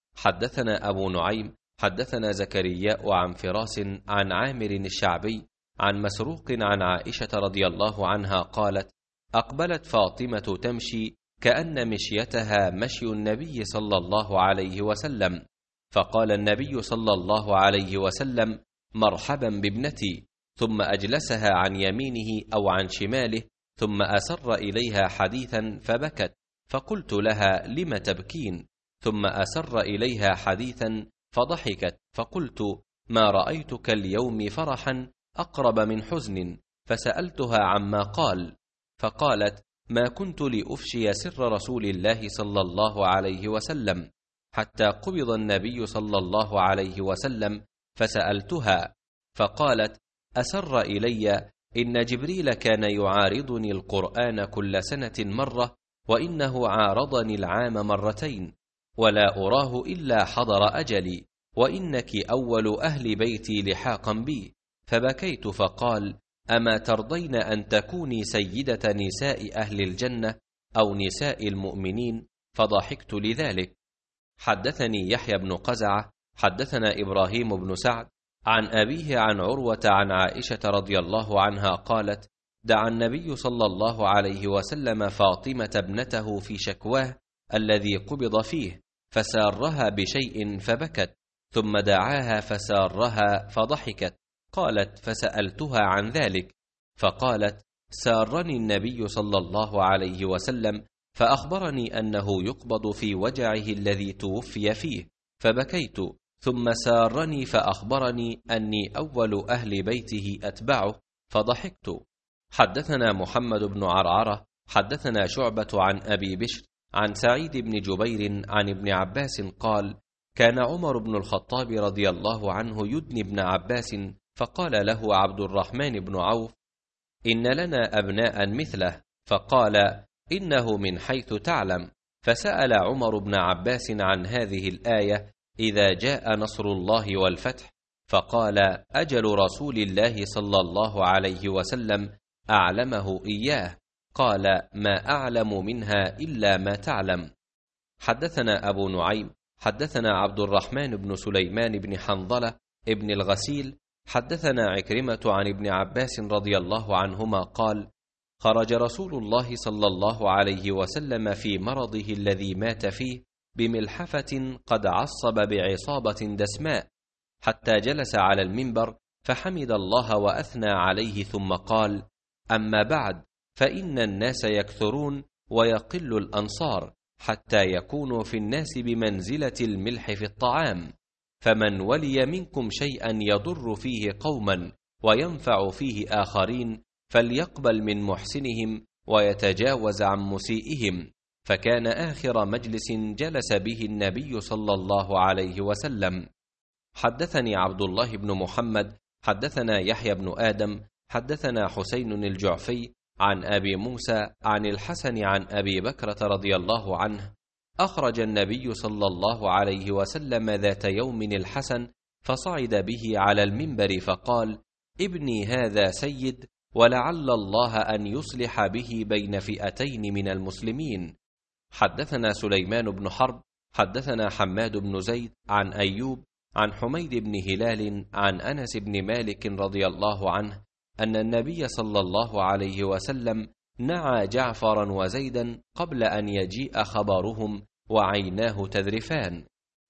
حدثنا أبو نعيم حدثنا زكرياء عن فراس عن عامر الشعبي عن مسروق عن عائشة رضي الله عنها قالت: أقبلت فاطمة تمشي كأن مشيتها مشي النبي صلى الله عليه وسلم، فقال النبي صلى الله عليه وسلم: مرحبا بابنتي، ثم أجلسها عن يمينه أو عن شماله، ثم أسر إليها حديثا فبكت، فقلت لها: لم تبكين؟ ثم أسر إليها حديثا فضحكت، فقلت: ما رأيتك اليوم فرحا أقرب من حزن، فسألتها عما قال، فقالت: ما كنت لأفشي سر رسول الله صلى الله عليه وسلم حتى قبض النبي صلى الله عليه وسلم، فسألتها فقالت: أسر إلي إن جبريل كان يعارضني القرآن كل سنة مرة، وإنه عارضني العام مرتين، ولا أراه إلا حضر أجلي، وإنك أول أهل بيتي لحاقا بي. فبكيت، فقال: أما ترضين أن تكوني سيدة نساء أهل الجنة أو نساء المؤمنين؟ فضحكت لذلك. حدثني يحيى بن قزعة حدثنا إبراهيم بن سعد عن أبيه عن عروة عن عائشة رضي الله عنها قالت: دعا النبي صلى الله عليه وسلم فاطمة ابنته في شكواه الذي قبض فيه، فسارها بشيء فبكت، ثم دعاها فسارها فضحكت. قالت: فسألتها عن ذلك، فقالت: سارني النبي صلى الله عليه وسلم فأخبرني أنه يقبض في وجعه الذي توفي فيه، فبكيت، ثم سارني فأخبرني أني أول أهل بيته أتبعه، فضحكت. حدثنا محمد بن عرعرة حدثنا شعبة عن أبي بشر عن سعيد بن جبير عن ابن عباس قال: كان عمر بن الخطاب رضي الله عنه يدني ابن عباس، فقال له عبد الرحمن بن عوف: إن لنا أبناء مثله، فقال: إنه من حيث تعلم. فسأل عمر بن عباس عن هذه الآية: إذا جاء نصر الله والفتح، فقال: أجل رسول الله صلى الله عليه وسلم أعلمه إياه. قال: ما أعلم منها إلا ما تعلم. حدثنا أبو نعيم حدثنا عبد الرحمن بن سليمان بن حنظلة ابن الغسيل حدثنا عكرمة عن ابن عباس رضي الله عنهما قال: خرج رسول الله صلى الله عليه وسلم في مرضه الذي مات فيه بملحفة قد عصب بعصابة دسماء، حتى جلس على المنبر فحمد الله وأثنى عليه، ثم قال: أما بعد، فإن الناس يكثرون ويقل الأنصار، حتى يكونوا في الناس بمنزلة الملح في الطعام، فمن ولي منكم شيئا يضر فيه قوما وينفع فيه آخرين فليقبل من محسنهم ويتجاوز عن مسيئهم. فكان آخر مجلس جلس به النبي صلى الله عليه وسلم. حدثني عبد الله بن محمد حدثنا يحيى بن آدم حدثنا حسين الجعفي عن أبي موسى عن الحسن عن أبي بكرة رضي الله عنه: أخرج النبي صلى الله عليه وسلم ذات يوم الحسن، فصعد به على المنبر فقال: ابني هذا سيد، ولعل الله أن يصلح به بين فئتين من المسلمين. حدثنا سليمان بن حرب حدثنا حماد بن زيد عن أيوب عن حميد بن هلال عن أنس بن مالك رضي الله عنه أن النبي صلى الله عليه وسلم نعى جعفرا وزيدا قبل أن يجيء خبرهم وعيناه تذرفان.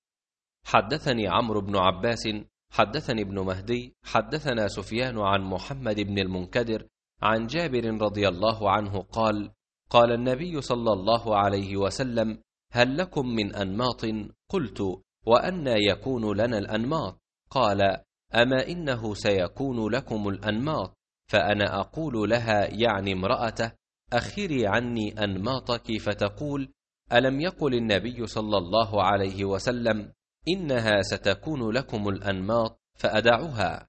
حدثني عمرو بن عباس حدثني ابن مهدي حدثنا سفيان عن محمد بن المنكدر عن جابر رضي الله عنه قال: قال النبي صلى الله عليه وسلم: هل لكم من أنماط؟ قلت: وأنى يكون لنا الأنماط؟ قال: أما إنه سيكون لكم الأنماط. فأنا أقول لها، يعني امرأته: أخري عني أنماطك، فتقول: ألم يقل النبي صلى الله عليه وسلم: إنها ستكون لكم الأنماط، فأدعوها.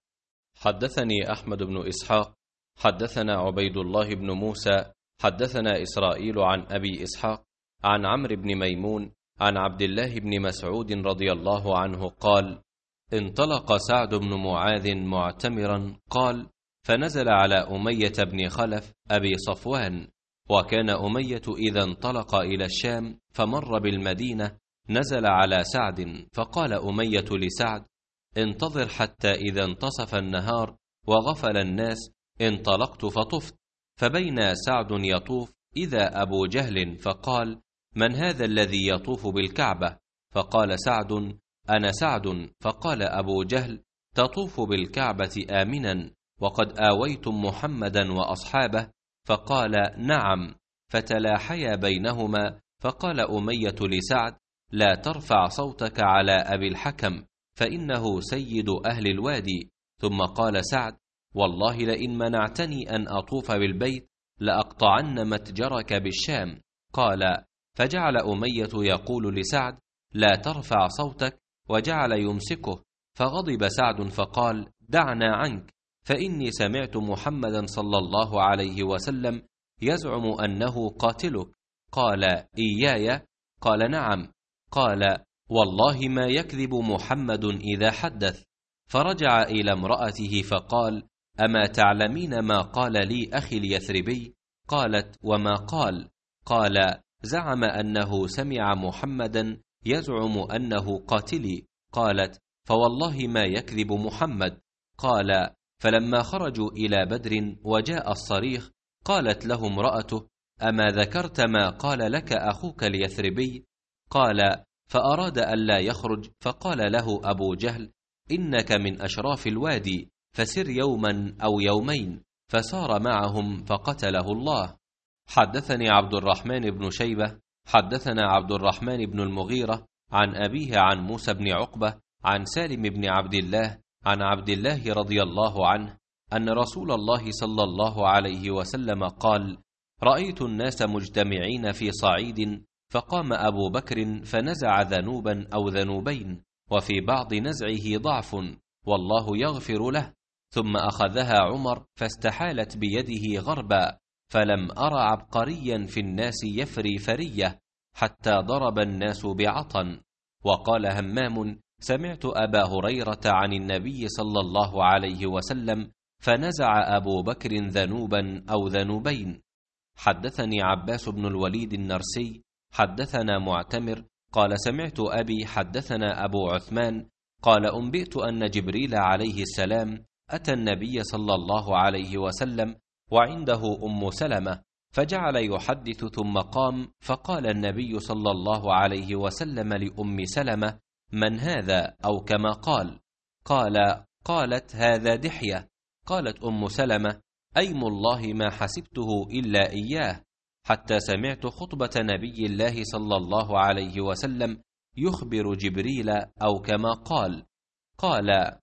حدثني أحمد بن إسحاق حدثنا عبيد الله بن موسى حدثنا إسرائيل عن أبي إسحاق عن عمرو بن ميمون عن عبد الله بن مسعود رضي الله عنه قال: انطلق سعد بن معاذ معتمرا، قال: فنزل على أمية بن خلف أبي صفوان، وكان أمية إذا انطلق إلى الشام فمر بالمدينة نزل على سعد، فقال أمية لسعد: انتظر حتى إذا انتصف النهار وغفل الناس انطلقت فطفت، فبين سعد يطوف إذا أبو جهل، فقال: من هذا الذي يطوف بالكعبة؟ فقال سعد: أنا سعد. فقال أبو جهل: تطوف بالكعبة آمنا وقد آويتم محمدا وأصحابه؟ فقال: نعم. فتلاحيا بينهما، فقال أمية لسعد: لا ترفع صوتك على أبي الحكم، فإنه سيد أهل الوادي. ثم قال سعد: والله لئن منعتني أن أطوف بالبيت لأقطعن متجرك بالشام. قال: فجعل أمية يقول لسعد: لا ترفع صوتك، وجعل يمسكه، فغضب سعد فقال: دعنا عنك، فإني سمعت محمدا صلى الله عليه وسلم يزعم أنه قاتلك. قال: إياي؟ قال: نعم. قال: والله ما يكذب محمد إذا حدث. فرجع إلى امرأته فقال: أما تعلمين ما قال لي أخي اليثربي؟ قالت: وما قال؟ قال: زعم أنه سمع محمدا يزعم أنه قاتلي. قالت: فوالله ما يكذب محمد. قال: فلما خرجوا إلى بدر وجاء الصريخ قالت له امرأته: أما ذكرت ما قال لك أخوك اليثربي؟ قال: فأراد ألا يخرج، فقال له أبو جهل: إنك من أشراف الوادي، فسر يوما أو يومين. فسار معهم فقتله الله. حدثني عبد الرحمن بن شيبة حدثنا عبد الرحمن بن المغيرة عن أبيه عن موسى بن عقبة عن سالم بن عبد الله عن عبد الله رضي الله عنه أن رسول الله صلى الله عليه وسلم قال: رأيت الناس مجتمعين في صعيد، فقام أبو بكر فنزع ذنوبا أو ذنوبين، وفي بعض نزعه ضعف، والله يغفر له، ثم أخذها عمر فاستحالت بيده غربا، فلم أر عبقريا في الناس يفري فرية حتى ضرب الناس بعطن. وقال همام: سمعت أبا هريرة عن النبي صلى الله عليه وسلم فنزع أبو بكر ذنوبا أو ذنوبين. حدثني عباس بن الوليد النرسي حدثنا معتمر قال: سمعت أبي حدثنا أبو عثمان قال: أنبئت أن جبريل عليه السلام أتى النبي صلى الله عليه وسلم وعنده أم سلمة، فجعل يحدث ثم قام، فقال النبي صلى الله عليه وسلم لأم سلمة: من هذا؟ أو كما قال. قالت: هذا دحية. قالت أم سلمة: أيم الله ما حسبته إلا إياه، حتى سمعت خطبة نبي الله صلى الله عليه وسلم يخبر جبريل أو كما قال. قال: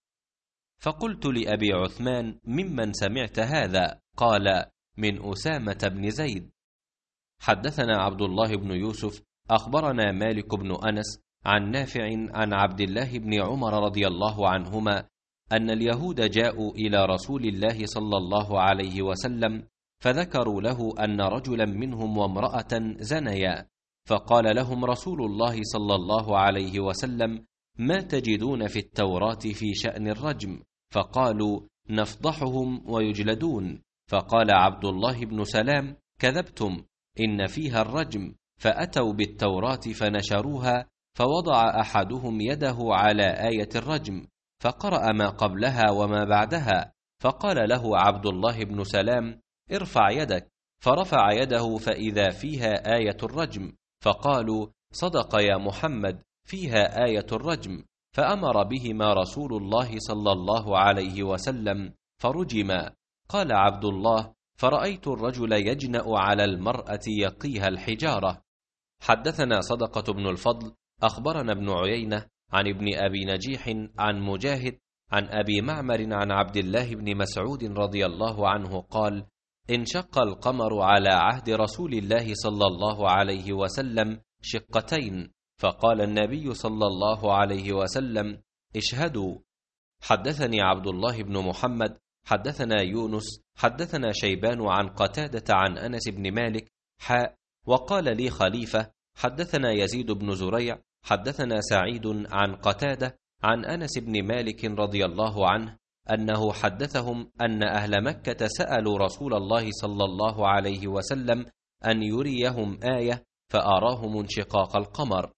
فقلت لأبي عثمان: ممن سمعت هذا؟ قال: من أسامة بن زيد. حدثنا عبد الله بن يوسف أخبرنا مالك بن أنس عن نافع عن عبد الله بن عمر رضي الله عنهما أن اليهود جاءوا إلى رسول الله صلى الله عليه وسلم فذكروا له أن رجلا منهم وامرأة زنيا، فقال لهم رسول الله صلى الله عليه وسلم: ما تجدون في التوراة في شأن الرجم؟ فقالوا: نفضحهم ويجلدون. فقال عبد الله بن سلام: كذبتم، إن فيها الرجم. فأتوا بالتوراة فنشروها، فوضع أحدهم يده على آية الرجم، فقرأ ما قبلها وما بعدها، فقال له عبد الله بن سلام: ارفع يدك. فرفع يده فإذا فيها آية الرجم، فقالوا: صدق يا محمد، فيها آية الرجم. فأمر بهما رسول الله صلى الله عليه وسلم فرجما. قال عبد الله: فرأيت الرجل يجنأ على المرأة يقيها الحجارة. حدثنا صدقة بن الفضل أخبرنا ابن عيينة عن ابن أبي نجيح عن مجاهد عن أبي معمر عن عبد الله بن مسعود رضي الله عنه قال: انشق القمر على عهد رسول الله صلى الله عليه وسلم شقتين، فقال النبي صلى الله عليه وسلم: اشهدوا. حدثني عبد الله بن محمد حدثنا يونس حدثنا شيبان عن قتادة عن أنس بن مالك وقال لي خليفة حدثنا يزيد بن زريع حدثنا سعيد عن قتادة عن أنس بن مالك رضي الله عنه أنه حدثهم أن أهل مكة سألوا رسول الله صلى الله عليه وسلم أن يريهم آية فأراهم انشقاق القمر.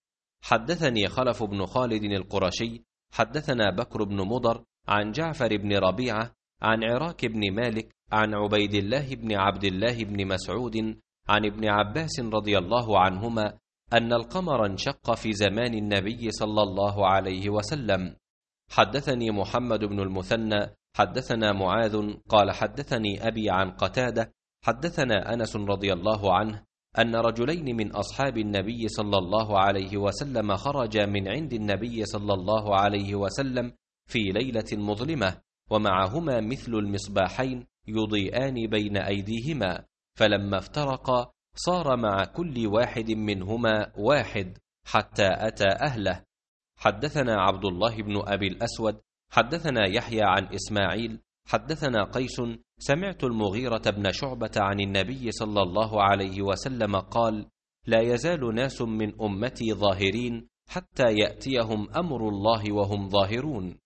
حدثني خلف بن خالد القرشي حدثنا بكر بن مضر عن جعفر بن ربيعة عن عراك بن مالك عن عبيد الله بن عبد الله بن مسعود عن ابن عباس رضي الله عنهما أن القمر انشق في زمان النبي صلى الله عليه وسلم. حدثني محمد بن المثنى حدثنا معاذ قال حدثني أبي عن قتادة حدثنا أنس رضي الله عنه أن رجلين من أصحاب النبي صلى الله عليه وسلم خرجا من عند النبي صلى الله عليه وسلم في ليلة مظلمة، ومعهما مثل المصباحين يضيئان بين أيديهما، فلما افترقا صار مع كل واحد منهما واحد حتى أتى أهله. حدثنا عبد الله بن أبي الأسود حدثنا يحيى عن إسماعيل حدثنا قيس سمعت المغيرة بن شعبة عن النبي صلى الله عليه وسلم قال: لا يزال ناس من أمتي ظاهرين حتى يأتيهم أمر الله وهم ظاهرون.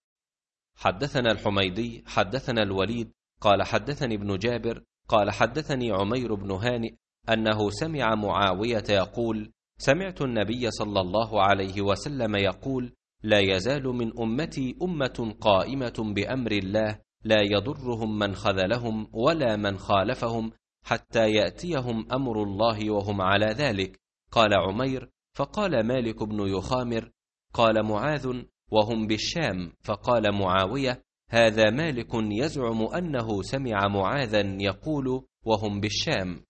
حدثنا الحميدي حدثنا الوليد قال حدثني ابن جابر قال حدثني عمير بن هانئ أنه سمع معاوية يقول: سمعت النبي صلى الله عليه وسلم يقول: لا يزال من أمتي أمة قائمة بأمر الله لا يضرهم من خذلهم ولا من خالفهم حتى يأتيهم أمر الله وهم على ذلك. قال عمير: فقال مالك بن يخامر: قال معاذ: وهم بالشام. فقال معاوية: هذا مالك يزعم أنه سمع معاذا يقول: وهم بالشام.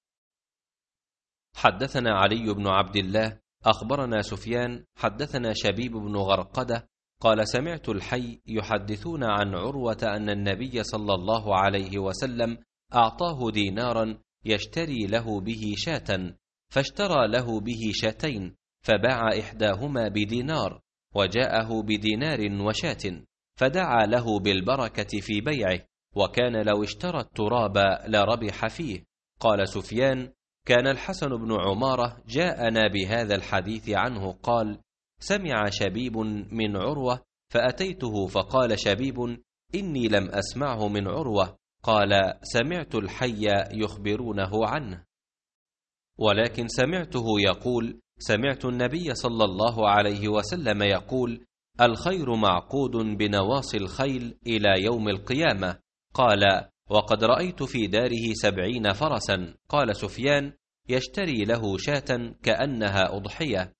حدثنا علي بن عبد الله أخبرنا سفيان حدثنا شبيب بن غرقدة قال: سمعت الحي يحدثون عن عروة أن النبي صلى الله عليه وسلم أعطاه دينارا يشتري له به شاة، فاشترى له به شاتين، فباع إحداهما بدينار وجاءه بدينار وشاة، فدعا له بالبركة في بيعه، وكان لو اشترى التراب لربح فيه. قال سفيان: كان الحسن بن عمارة جاءنا بهذا الحديث عنه قال: سمع شبيب من عروة فأتيته فقال شبيب: إني لم أسمعه من عروة. قال: سمعت الحي يخبرونه عنه، ولكن سمعته يقول: سمعت النبي صلى الله عليه وسلم يقول: الخير معقود بنواصي الخيل إلى يوم القيامة. قال: وقد رأيت في داره 70 فرسا. قال سفيان: يشتري له شاة كأنها أضحية.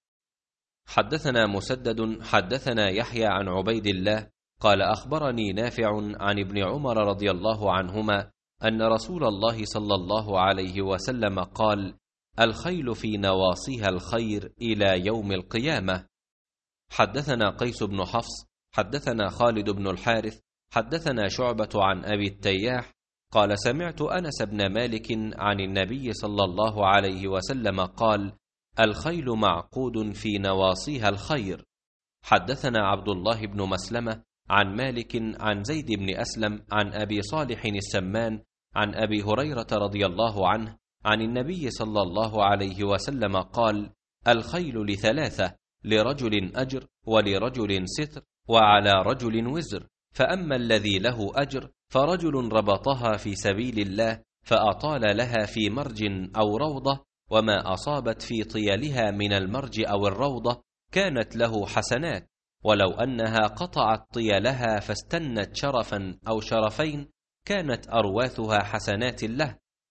حدثنا مسدد حدثنا يحيى عن عبيد الله قال: أخبرني نافع عن ابن عمر رضي الله عنهما أن رسول الله صلى الله عليه وسلم قال: الخيل في نواصيها الخير إلى يوم القيامة. حدثنا قيس بن حفص حدثنا خالد بن الحارث حدثنا شعبة عن أبي التياح قال: سمعت أنس بن مالك عن النبي صلى الله عليه وسلم قال: الخيل معقود في نواصيها الخير. حدثنا عبد الله بن مسلمة عن مالك عن زيد بن أسلم عن أبي صالح السمان عن أبي هريرة رضي الله عنه عن النبي صلى الله عليه وسلم قال: الخيل ل3: لرجل أجر، ولرجل ستر، وعلى رجل وزر. فأما الذي له أجر فرجل ربطها في سبيل الله فأطال لها في مرج أو روضة، وما أصابت في طيلها من المرج أو الروضة كانت له حسنات، ولو أنها قطعت طيلها فاستنت شرفا أو شرفين كانت أرواثها حسنات له،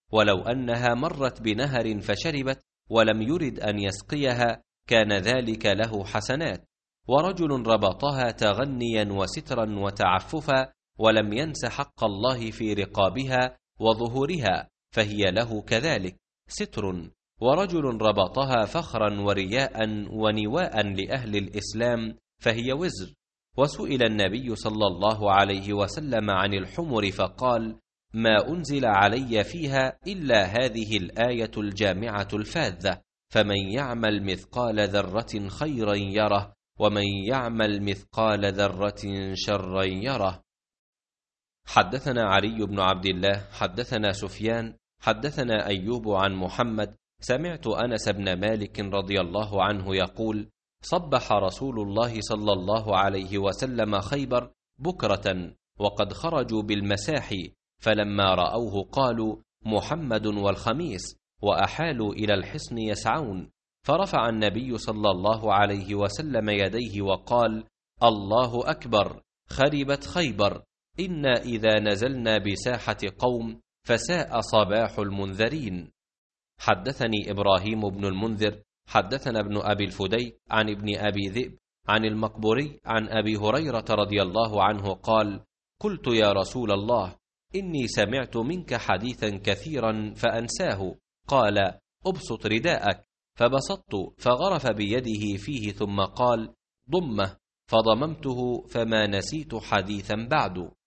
ولو أنها مرت بنهر فشربت ولم يرد أن يسقيها كان ذلك له حسنات. ورجل ربطها تغنيا وسترا وتعففا ولم ينس حق الله في رقابها وظهورها فهي له كذلك ستر. ورجل ربطها فخرا ورياء ونواء لأهل الإسلام فهي وزر. وسئل النبي صلى الله عليه وسلم عن الحمر فقال: ما أنزل علي فيها إلا هذه الآية الجامعة الفاذة، فمن يعمل مثقال ذرة خيرا يره ومن يعمل مثقال ذرة شرا يره. حدثنا علي بن عبد الله حدثنا سفيان حدثنا أيوب عن محمد سمعت أنس بن مالك رضي الله عنه يقول: صبح رسول الله صلى الله عليه وسلم خيبر بكرة وقد خرجوا بالمساح، فلما رأوه قالوا: محمد والخميس، وأحالوا إلى الحصن يسعون. فرفع النبي صلى الله عليه وسلم يديه وقال: الله أكبر، خربت خيبر، إنا إذا نزلنا بساحة قوم فساء صباح المنذرين. حدثني إبراهيم بن المنذر حدثنا ابن أبي الفديك عن ابن أبي ذئب عن المقبوري عن أبي هريرة رضي الله عنه قال: قلت يا رسول الله إني سمعت منك حديثا كثيرا فأنساه. قال: أبسط رداءك. فبسطت فغرف بيده فيه ثم قال: ضمه. فضممته فما نسيت حديثا بعد.